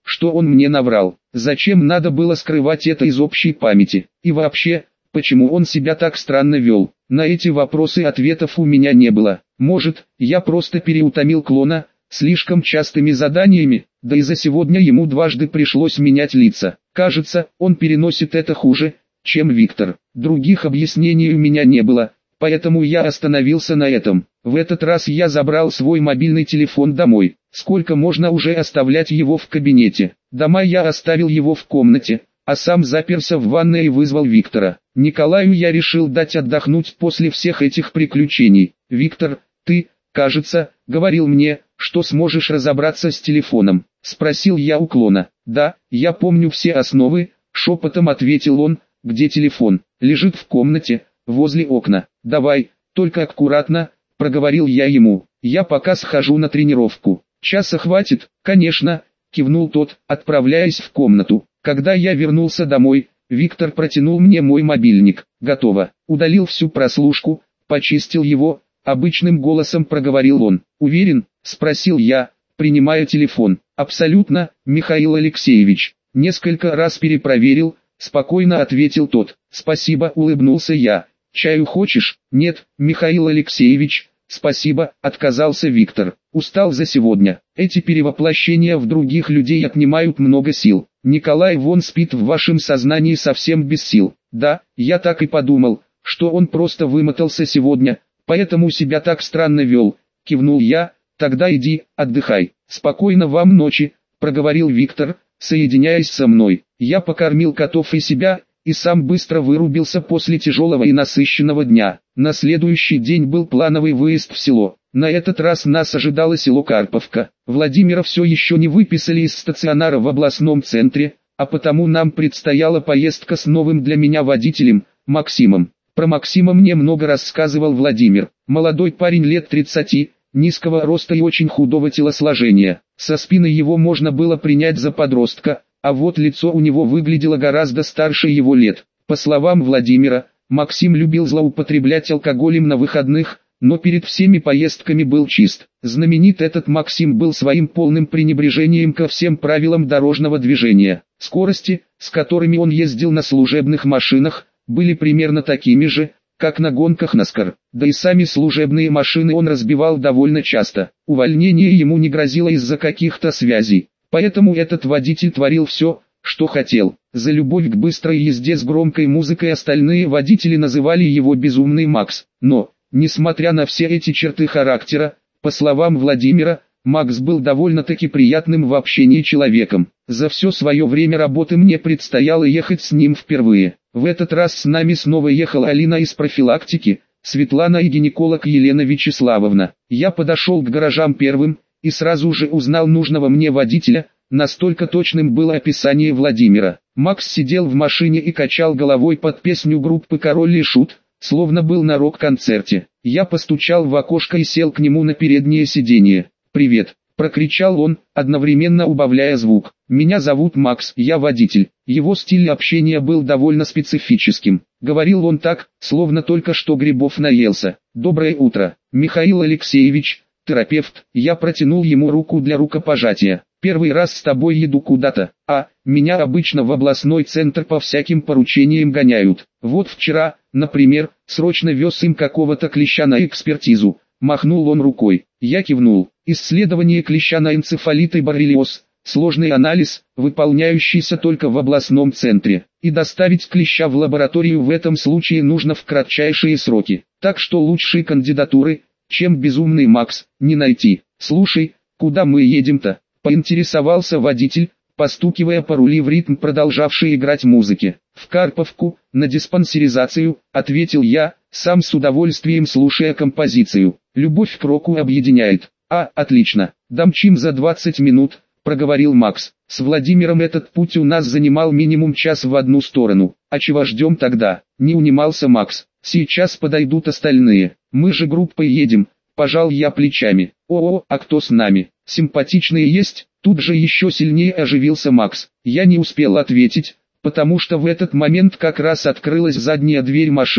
что он мне наврал. Зачем надо было скрывать это из общей памяти? И вообще, почему он себя так странно вел? На эти вопросы ответов у меня не было. Может, я просто переутомил клона слишком частыми заданиями, да и за сегодня ему дважды пришлось менять лица. Кажется, он переносит это хуже, чем Виктор. Других объяснений у меня не было, поэтому я остановился на этом. В этот раз я забрал свой мобильный телефон домой. Сколько можно уже оставлять его в кабинете? Дома я оставил его в комнате, а сам заперся в ванной и вызвал Виктора. Николаю я решил дать отдохнуть после всех этих приключений. «Виктор, ты, кажется, говорил мне, что сможешь разобраться с телефоном», — спросил я у клона. «Да, я помню все основы», — шепотом ответил он. «Где телефон?» «Лежит в комнате, возле окна». «Давай, только аккуратно», — проговорил я ему. «Я пока схожу на тренировку». «Часа хватит?» «Конечно», — кивнул тот, отправляясь в комнату. Когда я вернулся домой, Виктор протянул мне мой мобильник. «Готово». Удалил всю прослушку, почистил его, обычным голосом проговорил он. «Уверен?» — спросил я, принимая телефон. «Абсолютно, Михаил Алексеевич. Несколько раз перепроверил», — спокойно ответил тот. «Спасибо», — улыбнулся я. «Чаю хочешь?» «Нет, Михаил Алексеевич, спасибо», — отказался Виктор. «Устал за сегодня. Эти перевоплощения в других людей отнимают много сил. Николай вон спит в вашем сознании совсем без сил». «Да, я так и подумал, что он просто вымотался сегодня, поэтому себя так странно вел», — кивнул я. «Тогда иди, отдыхай. Спокойно вам ночи», — проговорил Виктор, соединяясь со мной. Я покормил котов и себя, и сам быстро вырубился после тяжелого и насыщенного дня. На следующий день был плановый выезд в село. На этот раз нас ожидало село Карповка. Владимира все еще не выписали из стационара в областном центре, а потому нам предстояла поездка с новым для меня водителем, Максимом. Про Максима мне много рассказывал Владимир. Молодой парень лет 30, низкого роста и очень худого телосложения. Со спины его можно было принять за подростка, а вот лицо у него выглядело гораздо старше его лет. По словам Владимира, Максим любил злоупотреблять алкоголем на выходных, но перед всеми поездками был чист. Знаменит этот Максим был своим полным пренебрежением ко всем правилам дорожного движения. Скорости, с которыми он ездил на служебных машинах, были примерно такими же, как на гонках NASCAR. Да и сами служебные машины он разбивал довольно часто. Увольнение ему не грозило из-за каких-то связей. Поэтому этот водитель творил все, что хотел. За любовь к быстрой езде с громкой музыкой остальные водители называли его «Безумный Макс». Но, несмотря на все эти черты характера, по словам Владимира, Макс был довольно-таки приятным в общении человеком. За все свое время работы мне предстояло ехать с ним впервые. В этот раз с нами снова ехала Алина из профилактики, Светлана и гинеколог Елена Вячеславовна. Я подошел к гаражам первым, и сразу же узнал нужного мне водителя, настолько точным было описание Владимира. Макс сидел в машине и качал головой под песню группы «Король и Шут», словно был на рок-концерте. Я постучал в окошко и сел к нему на переднее сиденье. «Привет», — прокричал он, одновременно убавляя звук. «Меня зовут Макс, я водитель». Его стиль общения был довольно специфическим. Говорил он так, словно только что грибов наелся. «Доброе утро, Михаил Алексеевич». Терапевт, я протянул ему руку для рукопожатия. «Первый раз с тобой еду куда-то, меня обычно в областной центр по всяким поручениям гоняют. Вот вчера, например, срочно вез им какого-то клеща на экспертизу». Махнул он рукой. Я кивнул. «Исследование клеща на энцефалит и боррелиоз. Сложный анализ, выполняющийся только в областном центре. И доставить клеща в лабораторию в этом случае нужно в кратчайшие сроки. Так что лучшие кандидатуры, чем безумный Макс, не найти. Слушай, куда мы едем-то?» — поинтересовался водитель, постукивая по рули в ритм продолжавшей играть музыки. «В Карповку, на диспансеризацию», — ответил я, сам с удовольствием слушая композицию. «Любовь к року объединяет». Отлично. Домчим за 20 минут», — проговорил Макс. «С Владимиром этот путь у нас занимал минимум час в одну сторону. А чего ждем тогда?» — не унимался Макс. «Сейчас подойдут остальные. Мы же группой едем», — пожал я плечами. А кто с нами? Симпатичные есть?» Тут же еще сильнее оживился Макс. Я не успел ответить, потому что в этот момент как раз открылась задняя дверь машины,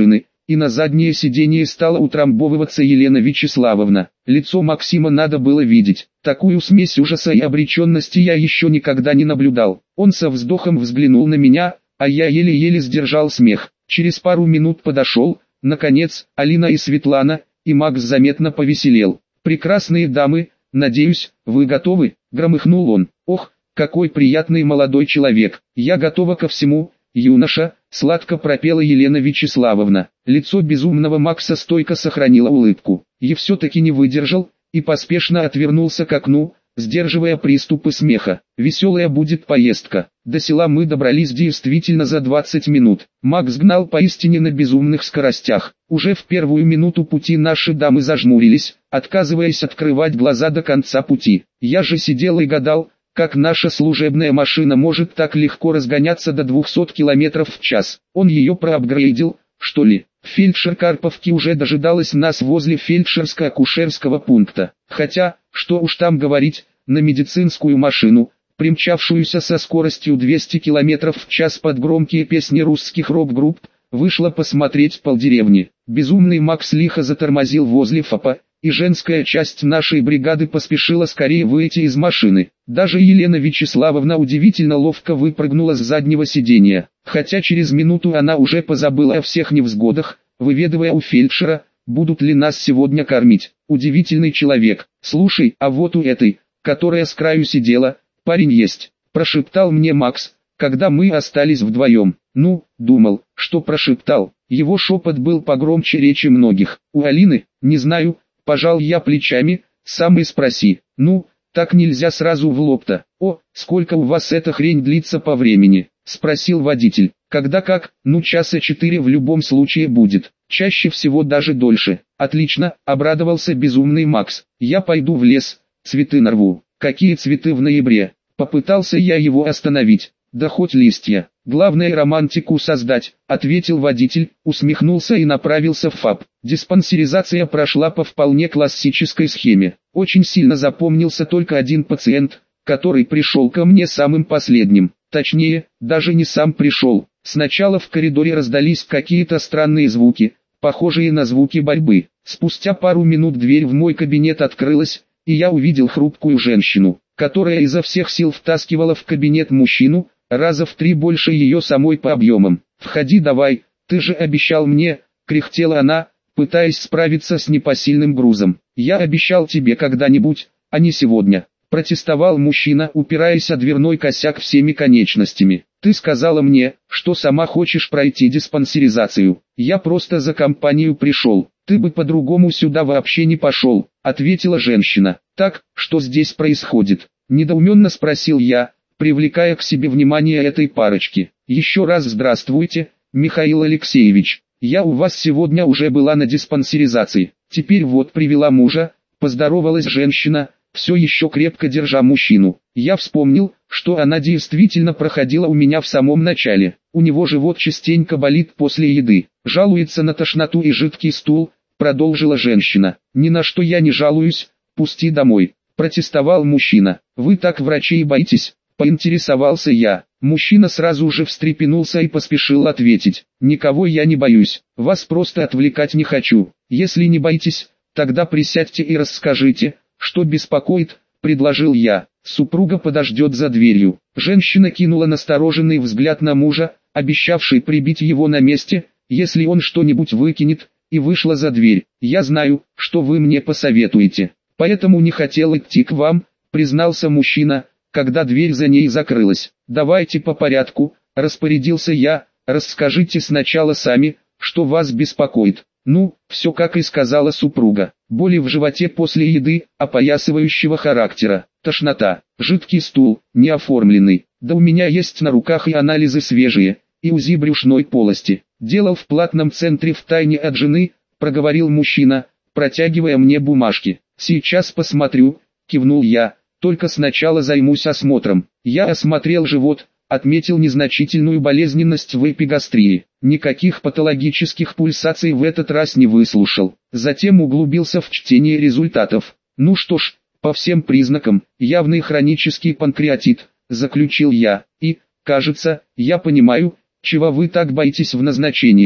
и на заднее сиденье стала утрамбовываться Елена Вячеславовна. Лицо Максима надо было видеть. Такую смесь ужаса и обреченности я еще никогда не наблюдал. Он со вздохом взглянул на меня, а я еле-еле сдержал смех. Через пару минут подошел, наконец, Алина и Светлана, и Макс заметно повеселел. «Прекрасные дамы, надеюсь, вы готовы?» — громыхнул он. «Ох, какой приятный молодой человек! Я готова ко всему, юноша!» — сладко пропела Елена Вячеславовна. Лицо безумного Макса стойко сохранило улыбку. И все-таки не выдержал, и поспешно отвернулся к окну, сдерживая приступы смеха. «Веселая будет поездка». До села мы добрались действительно за 20 минут. Макс гнал поистине на безумных скоростях. Уже в первую минуту пути наши дамы зажмурились, отказываясь открывать глаза до конца пути. Я же сидел и гадал, как наша служебная машина может так легко разгоняться до 200 км в час. Он ее проапгрейдил, что ли? Фельдшер Карповки уже дожидалась нас возле фельдшерско-акушерского пункта. Хотя, что уж там говорить, на медицинскую машину, примчавшуюся со скоростью 200 км в час под громкие песни русских рок-групп, вышла посмотреть полдеревни. Безумный Макс лихо затормозил возле ФАПа, и женская часть нашей бригады поспешила скорее выйти из машины. Даже Елена Вячеславовна удивительно ловко выпрыгнула с заднего сиденья, хотя через минуту она уже позабыла о всех невзгодах, выведывая у фельдшера, будут ли нас сегодня кормить. Удивительный человек. «Слушай, а вот у этой, которая с краю сидела, парень есть», — прошептал мне Макс, когда мы остались вдвоем. Ну, думал, что прошептал. Его шепот был погромче речи многих. «У Алины, не знаю», — пожал я плечами, «сам и спроси». «Ну, так нельзя сразу в лоб-то». «О, сколько у вас эта хрень длится по времени?» — спросил водитель. «Когда как, ну часа 4 в любом случае будет, чаще всего даже дольше». «Отлично», — обрадовался безумный Макс. «Я пойду в лес, цветы нарву». «Какие цветы в ноябре?» — попытался я его остановить. «Да хоть листья, главное романтику создать», — ответил водитель, усмехнулся и направился в ФАП. Диспансеризация прошла по вполне классической схеме. Очень сильно запомнился только один пациент, который пришел ко мне самым последним. Точнее, даже не сам пришел. Сначала в коридоре раздались какие-то странные звуки, похожие на звуки борьбы. Спустя пару минут дверь в мой кабинет открылась, и я увидел хрупкую женщину, которая изо всех сил втаскивала в кабинет мужчину, раза в 3 больше ее самой по объемам. «Входи давай, ты же обещал мне», — кряхтела она, пытаясь справиться с непосильным грузом. «Я обещал тебе когда-нибудь, а не сегодня», — протестовал мужчина, упираясь о дверной косяк всеми конечностями. «Ты сказала мне, что сама хочешь пройти диспансеризацию. Я просто за компанию пришел. Ты бы по-другому сюда вообще не пошел», — ответила женщина. «Так, что здесь происходит?» — недоуменно спросил я, привлекая к себе внимание этой парочки. «Еще раз здравствуйте, Михаил Алексеевич. Я у вас сегодня уже была на диспансеризации. Теперь вот привела мужа», — поздоровалась женщина, все еще крепко держа мужчину. Я вспомнил, что она действительно проходила у меня в самом начале. У него живот частенько болит после еды, жалуется на тошноту и жидкий стул, продолжила женщина. «Ни на что я не жалуюсь, пусти домой», — протестовал мужчина. «Вы так врачей боитесь?» — поинтересовался я. Мужчина сразу же встрепенулся и поспешил ответить. «Никого я не боюсь, вас просто отвлекать не хочу. Если не боитесь, тогда присядьте и расскажите, что беспокоит», — предложил я. «Супруга подождет за дверью». Женщина кинула настороженный взгляд на мужа, обещавший прибить его на месте, если он что-нибудь выкинет, и вышла за дверь. «Я знаю, что вы мне посоветуете, поэтому не хотел идти к вам», — признался мужчина, когда дверь за ней закрылась. «Давайте по порядку», — распорядился я, «расскажите сначала сами, что вас беспокоит». «Ну, все как и сказала супруга. Боли в животе после еды, опоясывающего характера, тошнота, жидкий стул, неоформленный. Да у меня есть на руках и анализы свежие, и УЗИ брюшной полости. Делал в платном центре втайне от жены», — проговорил мужчина, протягивая мне бумажки. «Сейчас посмотрю», — кивнул я. «Только сначала займусь осмотром». Я осмотрел живот, отметил незначительную болезненность в эпигастрии. Никаких патологических пульсаций в этот раз не выслушал. Затем углубился в чтение результатов. «Ну что ж, по всем признакам, явный хронический панкреатит», — заключил я. «И, кажется, я понимаю, чего вы так боитесь в назначениях.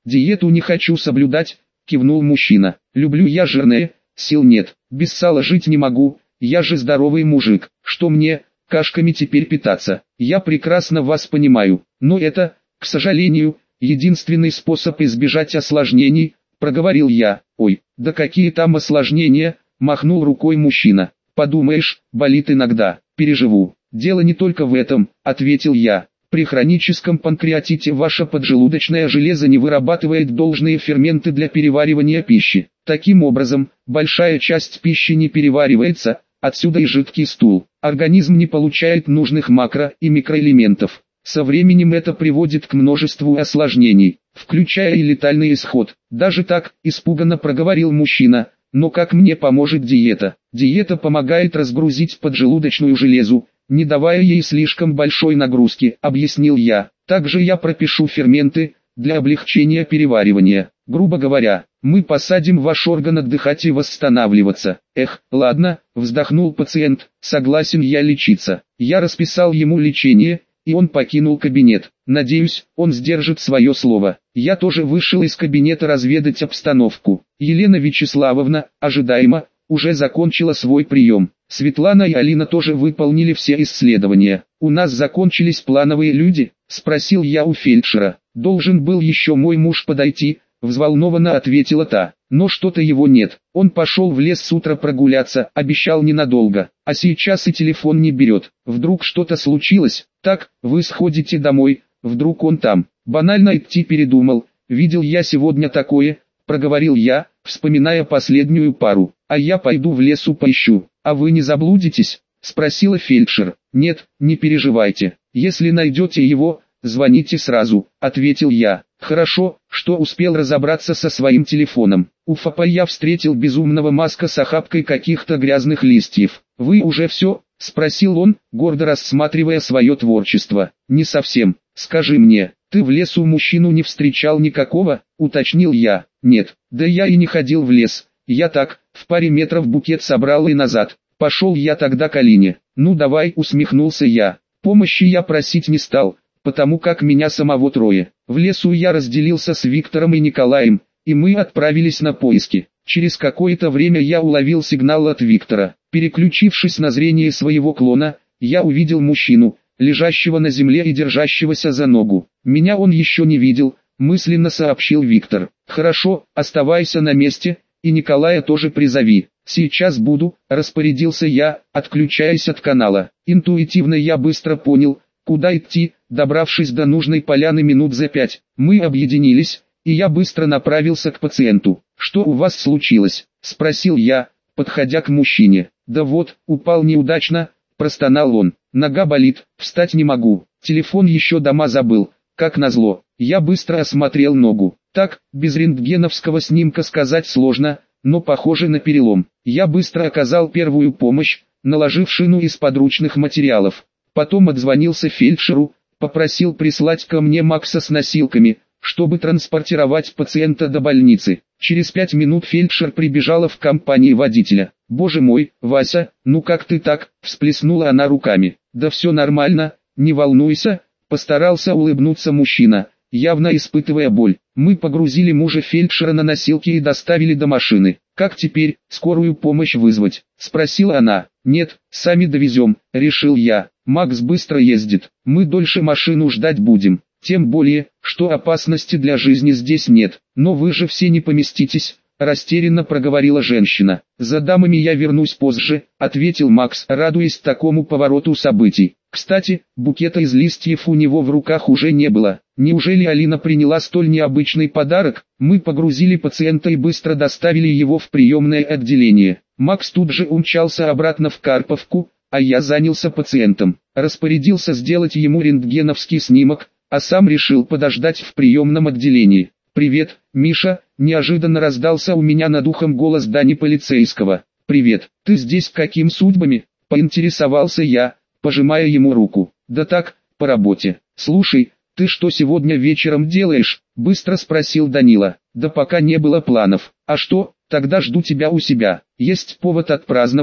Диету не хочу соблюдать, кивнул мужчина. Люблю я жирное, сил нет, без сала жить не могу, я же здоровый мужик, что мне, кашками теперь питаться? Я прекрасно вас понимаю, но это, к сожалению, единственный способ избежать осложнений, проговорил я. Ой, да какие там осложнения, махнул рукой мужчина. Подумаешь, болит иногда, переживу. Дело не только в этом, ответил я. При хроническом панкреатите ваше поджелудочное железо не вырабатывает должные ферменты для переваривания пищи. Таким образом, большая часть пищи не переваривается, отсюда и жидкий стул. Организм не получает нужных макро- и микроэлементов. Со временем это приводит к множеству осложнений, включая и летальный исход. Даже так, испуганно проговорил мужчина. Но как мне поможет диета? Диета помогает разгрузить поджелудочную железу, не давая ей слишком большой нагрузки, объяснил я. Также я пропишу ферменты, для облегчения переваривания. Грубо говоря, мы посадим ваш орган отдыхать и восстанавливаться. Эх, ладно, вздохнул пациент, согласен я лечиться. Я расписал ему лечение, и он покинул кабинет. Надеюсь, он сдержит свое слово. Я тоже вышел из кабинета разведать обстановку. Елена Вячеславовна, ожидаемо, уже закончила свой прием. Светлана и Алина тоже выполнили все исследования. «У нас закончились плановые люди?» – спросил я у фельдшера. «Должен был еще мой муж подойти», – взволнованно ответила та. «Но что-то его нет. Он пошел в лес с утра прогуляться, обещал ненадолго. А сейчас и телефон не берет. Вдруг что-то случилось? Так, вы сходите домой, вдруг он там». Банально идти передумал. «Видел я сегодня такое», – проговорил я, вспоминая последнюю пару. «А я пойду в лесу поищу». «А вы не заблудитесь?» – спросила фельдшер. «Нет, не переживайте. Если найдете его, звоните сразу», – ответил я. Хорошо, что успел разобраться со своим телефоном. У ФАПа я встретил безумного Маска с охапкой каких-то грязных листьев. «Вы уже все?» – спросил он, гордо рассматривая свое творчество. «Не совсем. Скажи мне, ты в лесу мужчину не встречал никакого?» – уточнил я. «Нет, да я и не ходил в лес. Я так, в паре метров букет собрал и назад. Пошел я тогда к Алине». «Ну давай», – усмехнулся я. Помощи я просить не стал, потому как меня самого трое. В лесу я разделился с Виктором и Николаем, и мы отправились на поиски. Через какое-то время я уловил сигнал от Виктора. Переключившись на зрение своего клона, я увидел мужчину, лежащего на земле и держащегося за ногу. Меня он еще не видел, мысленно сообщил Виктор. «Хорошо, оставайся на месте, и Николая тоже призови». «Сейчас буду», – распорядился я, отключаясь от канала. Интуитивно я быстро понял, куда идти. Добравшись до нужной поляны минут за 5, мы объединились, и я быстро направился к пациенту. «Что у вас случилось?» – спросил я, подходя к мужчине. «Да вот, упал неудачно», – простонал он. «Нога болит, встать не могу, телефон еще дома забыл, как назло». Я быстро осмотрел ногу. Так, без рентгеновского снимка сказать сложно, но похоже на перелом. Я быстро оказал первую помощь, наложив шину из подручных материалов. Потом отзвонился фельдшеру, попросил прислать ко мне Макса с носилками, чтобы транспортировать пациента до больницы. Через 5 минут фельдшер прибежала в компании водителя. «Боже мой, Вася, ну как ты так?» – всплеснула она руками. «Да все нормально, не волнуйся», – постарался улыбнуться мужчина, явно испытывая боль. Мы погрузили мужа фельдшера на носилки и доставили до машины. «Как теперь, скорую помощь вызвать?» – спросила она. «Нет, сами довезем», – решил я. «Макс быстро ездит, мы дольше машину ждать будем. Тем более, что опасности для жизни здесь нет. Но вы же все не поместитесь», – растерянно проговорила женщина. «За дамами я вернусь позже», – ответил Макс, радуясь такому повороту событий. Кстати, букета из листьев у него в руках уже не было. Неужели Алина приняла столь необычный подарок? Мы погрузили пациента и быстро доставили его в приемное отделение. Макс тут же умчался обратно в Карповку, а я занялся пациентом. Распорядился сделать ему рентгеновский снимок, а сам решил подождать в приемном отделении. «Привет, Миша», – неожиданно раздался у меня над ухом голос Дани полицейского. «Привет, ты здесь каким судьбами?» – поинтересовался я, пожимая ему руку. «Да так, по работе. Слушай, ты что сегодня вечером делаешь?» – быстро спросил Данила. «Да пока не было планов. А что, тогда жду тебя у себя. Есть повод отпраздновать»,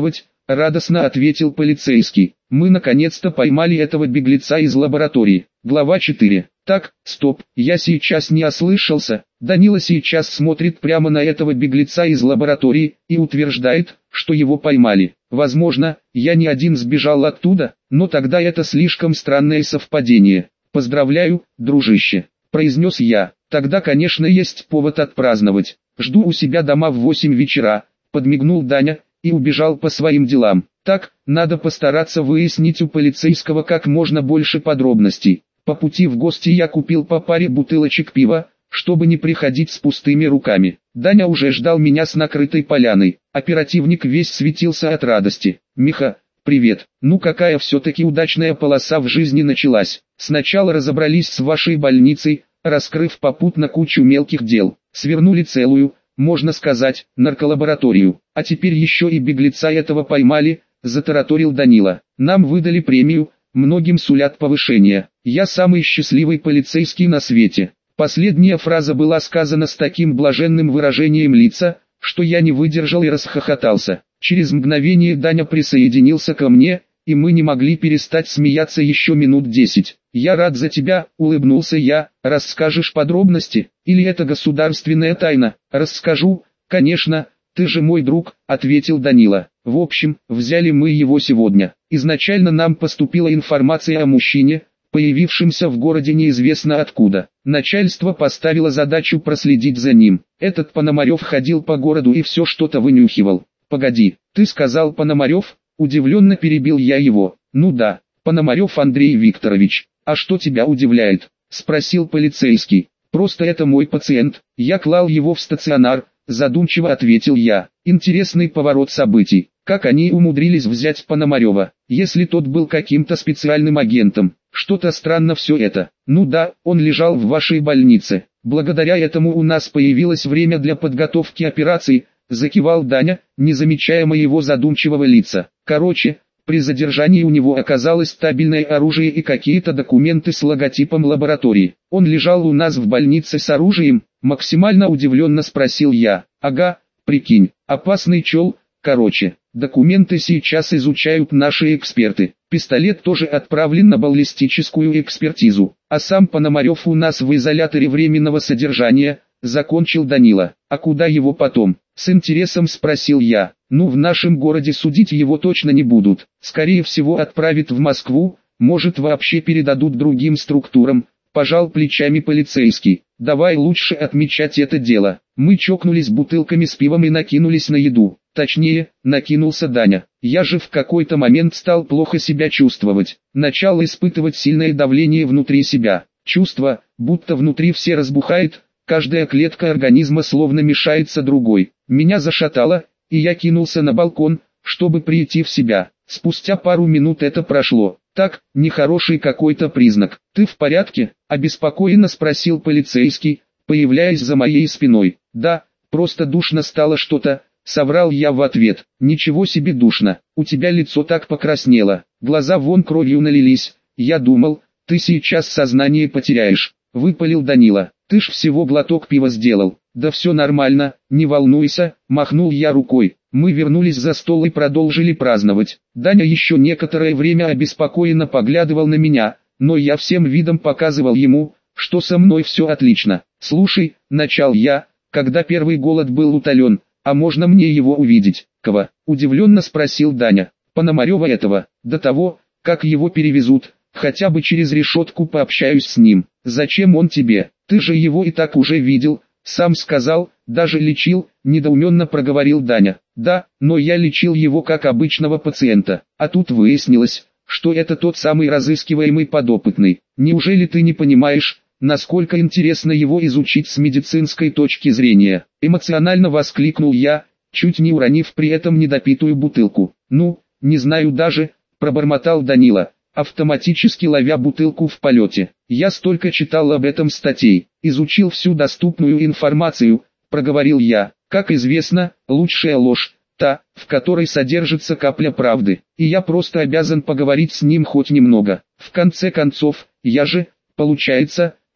радостно ответил полицейский. Мы наконец-то поймали этого беглеца из лаборатории. Глава 4. Так, стоп, я сейчас не ослышался. Данила сейчас смотрит прямо на этого беглеца из лаборатории и утверждает, что его поймали. Возможно, я не один сбежал оттуда, но тогда это слишком странное совпадение. Поздравляю, дружище, произнес я. Тогда, конечно, есть повод отпраздновать. Жду у себя дома в 8 вечера, подмигнул Даня и убежал по своим делам. Так, надо постараться выяснить у полицейского как можно больше подробностей. По пути в гости я купил по паре бутылочек пива, чтобы не приходить с пустыми руками. Даня уже ждал меня с накрытой поляной. Оперативник весь светился от радости. «Миха, привет. Ну какая все-таки удачная полоса в жизни началась. Сначала разобрались с вашей больницей, раскрыв попутно кучу мелких дел. Свернули целую, можно сказать, нарколабораторию. А теперь еще и беглеца этого поймали», — затараторил Данила. «Нам выдали премию, многим сулят повышение. Я самый счастливый полицейский на свете». Последняя фраза была сказана с таким блаженным выражением лица, что я не выдержал и расхохотался. Через мгновение Даня присоединился ко мне, и мы не могли перестать смеяться еще минут 10. «Я рад за тебя», — улыбнулся я. «Расскажешь подробности? Или это государственная тайна?» «Расскажу, конечно, ты же мой друг», — ответил Данила. «В общем, взяли мы его сегодня. Изначально нам поступила информация о мужчине, появившемся в городе неизвестно откуда. Начальство поставило задачу проследить за ним. Этот Пономарев ходил по городу и все что-то вынюхивал». «Погоди, ты сказал Пономарев?» — удивленно перебил я его. «Ну да, Пономарев Андрей Викторович. А что тебя удивляет?» — спросил полицейский. «Просто это мой пациент, я клал его в стационар», — задумчиво ответил я. Интересный поворот событий. Как они умудрились взять Пономарева, если тот был каким-то специальным агентом? Что-то странно все это. Ну да, он лежал в вашей больнице. Благодаря этому у нас появилось время для подготовки операций, закивал Даня, не замечая моего задумчивого лица. Короче, при задержании у него оказалось стабильное оружие и какие-то документы с логотипом лаборатории. Он лежал у нас в больнице с оружием? Максимально удивленно спросил я. Ага, прикинь, опасный чел. Короче, документы сейчас изучают наши эксперты. Пистолет тоже отправлен на баллистическую экспертизу. А сам Пономарев у нас в изоляторе временного содержания, закончил Данила. А куда его потом? С интересом спросил я. Ну, в нашем городе судить его точно не будут. Скорее всего отправят в Москву, может вообще передадут другим структурам. Пожал плечами полицейский. Давай лучше отмечать это дело. Мы чокнулись бутылками с пивом и накинулись на еду. Точнее, накинулся Даня. Я же в какой-то момент стал плохо себя чувствовать. Начал испытывать сильное давление внутри себя. Чувство, будто внутри все разбухает, каждая клетка организма словно мешается другой. Меня зашатало, и я кинулся на балкон, чтобы прийти в себя. Спустя пару минут это прошло. Так, нехороший какой-то признак. «Ты в порядке?» – обеспокоенно спросил полицейский, появляясь за моей спиной. «Да, просто душно стало что-то», – соврал я в ответ. «Ничего себе душно, у тебя лицо так покраснело, глаза вон кровью налились, я думал, ты сейчас сознание потеряешь», – выпалил Данила. «Ты ж всего глоток пива сделал». «Да все нормально, не волнуйся», – махнул я рукой. Мы вернулись за стол и продолжили праздновать. Даня еще некоторое время обеспокоенно поглядывал на меня, но я всем видом показывал ему, что со мной все отлично. «Слушай», – начал я, когда первый голод был утолен, – «а можно мне его увидеть?» «Кого?» – удивленно спросил Даня. «Пономарева этого, до того, как его перевезут, хотя бы через решетку пообщаюсь с ним». «Зачем он тебе? Ты же его и так уже видел». «Сам сказал, даже лечил», – недоуменно проговорил Даня. «Да, но я лечил его как обычного пациента, а тут выяснилось, что это тот самый разыскиваемый подопытный. Неужели ты не понимаешь, насколько интересно его изучить с медицинской точки зрения?» Эмоционально воскликнул я, чуть не уронив при этом недопитую бутылку. «Ну, не знаю даже», – пробормотал Данила, автоматически ловя бутылку в полете. «Я столько читал об этом статей, изучил всю доступную информацию», – проговорил я. «Как известно, лучшая ложь – та, в которой содержится капля правды, и я просто обязан поговорить с ним хоть немного. В конце концов, я же, получается,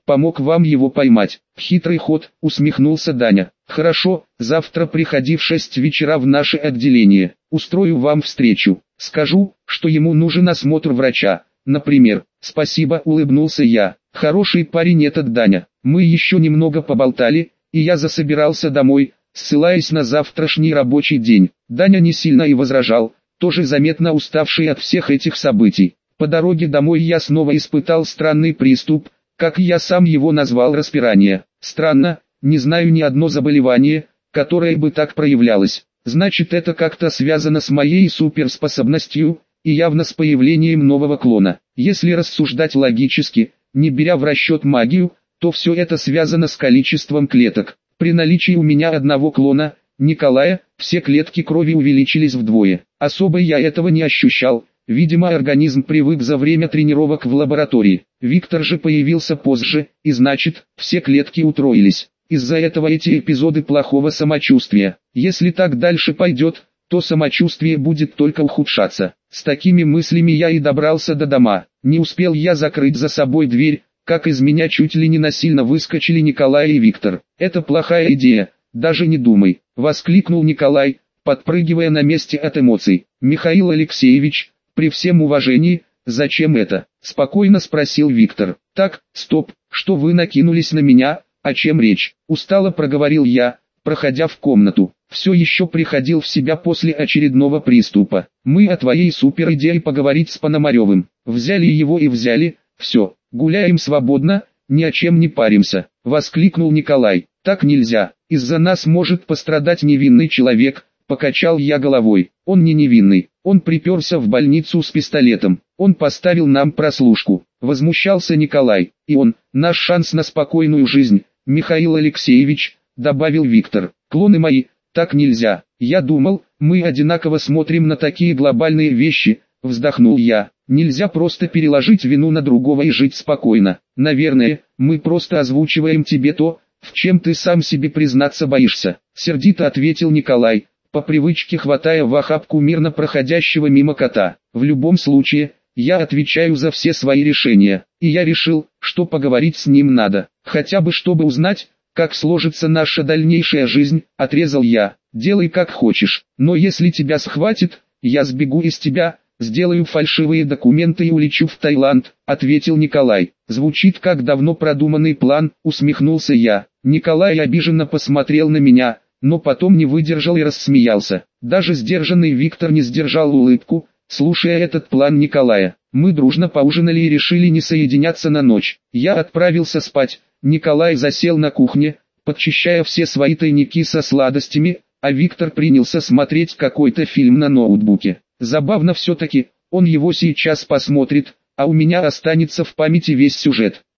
помог вам его поймать. Хитрый ход, усмехнулся Даня. Хорошо, завтра приходи в 6 вечера в наше отделение. Устрою вам встречу. Скажу, что ему нужен осмотр врача, например. Спасибо, улыбнулся я. Хороший парень этот Даня. Мы еще немного поболтали, и я засобирался домой, ссылаясь на завтрашний рабочий день. Даня не сильно и возражал, тоже заметно уставший от всех этих событий. По дороге домой я снова испытал странный приступ, как я сам его назвал, распирание. Странно, не знаю ни одно заболевание, которое бы так проявлялось. Значит, это как-то связано с моей суперспособностью, и явно с появлением нового клона. Если рассуждать логически, не беря в расчет магию, то все это связано с количеством клеток. При наличии у меня одного клона, Николая, все клетки крови увеличились вдвое. Особо я этого не ощущал, видимо организм привык за время тренировок в лаборатории. Виктор же появился позже, и значит, все клетки утроились. Из-за этого эти эпизоды плохого самочувствия. Если так дальше пойдет, то самочувствие будет только ухудшаться. С такими мыслями я и добрался до дома. Не успел я закрыть за собой дверь, как из меня чуть ли не насильно выскочили Николай и Виктор. «Это плохая идея, даже не думай», — воскликнул Николай, подпрыгивая на месте от эмоций. «Михаил Алексеевич, при всем уважении, зачем это?» — спокойно спросил Виктор. «Так, стоп, что вы накинулись на меня, о чем речь?» — устало проговорил я, проходя в комнату. Все еще приходил в себя после очередного приступа. «Мы о твоей суперидее поговорить с Пономаревым. Взяли его и взяли, все, гуляем свободно, ни о чем не паримся», — воскликнул Николай. «Так нельзя, из-за нас может пострадать невинный человек», — покачал я головой. «Он не невинный, он приперся в больницу с пистолетом, он поставил нам прослушку», — возмущался Николай. «И он, наш шанс на спокойную жизнь, Михаил Алексеевич», — добавил Виктор. «Клоны мои, так нельзя. Я думал, мы одинаково смотрим на такие глобальные вещи», — вздохнул я. «Нельзя просто переложить вину на другого и жить спокойно. Наверное, мы просто озвучиваем тебе то, в чем ты сам себе признаться боишься», — сердито ответил Николай, по привычке хватая в охапку мирно проходящего мимо кота. «В любом случае, я отвечаю за все свои решения, и я решил, что поговорить с ним надо, хотя бы чтобы узнать, как сложится наша дальнейшая жизнь», — отрезал я. «Делай как хочешь, но если тебя схватит, я сбегу из тебя, сделаю фальшивые документы и улечу в Таиланд», — ответил Николай. «Звучит как давно продуманный план», — усмехнулся я. Николай обиженно посмотрел на меня, но потом не выдержал и рассмеялся. Даже сдержанный Виктор не сдержал улыбку, слушая этот план Николая. Мы дружно поужинали и решили не соединяться на ночь. Я отправился спать, Николай засел на кухне, подчищая все свои тайники со сладостями, а Виктор принялся смотреть какой-то фильм на ноутбуке. Забавно все-таки, он его сейчас посмотрит, а у меня останется в памяти весь сюжет.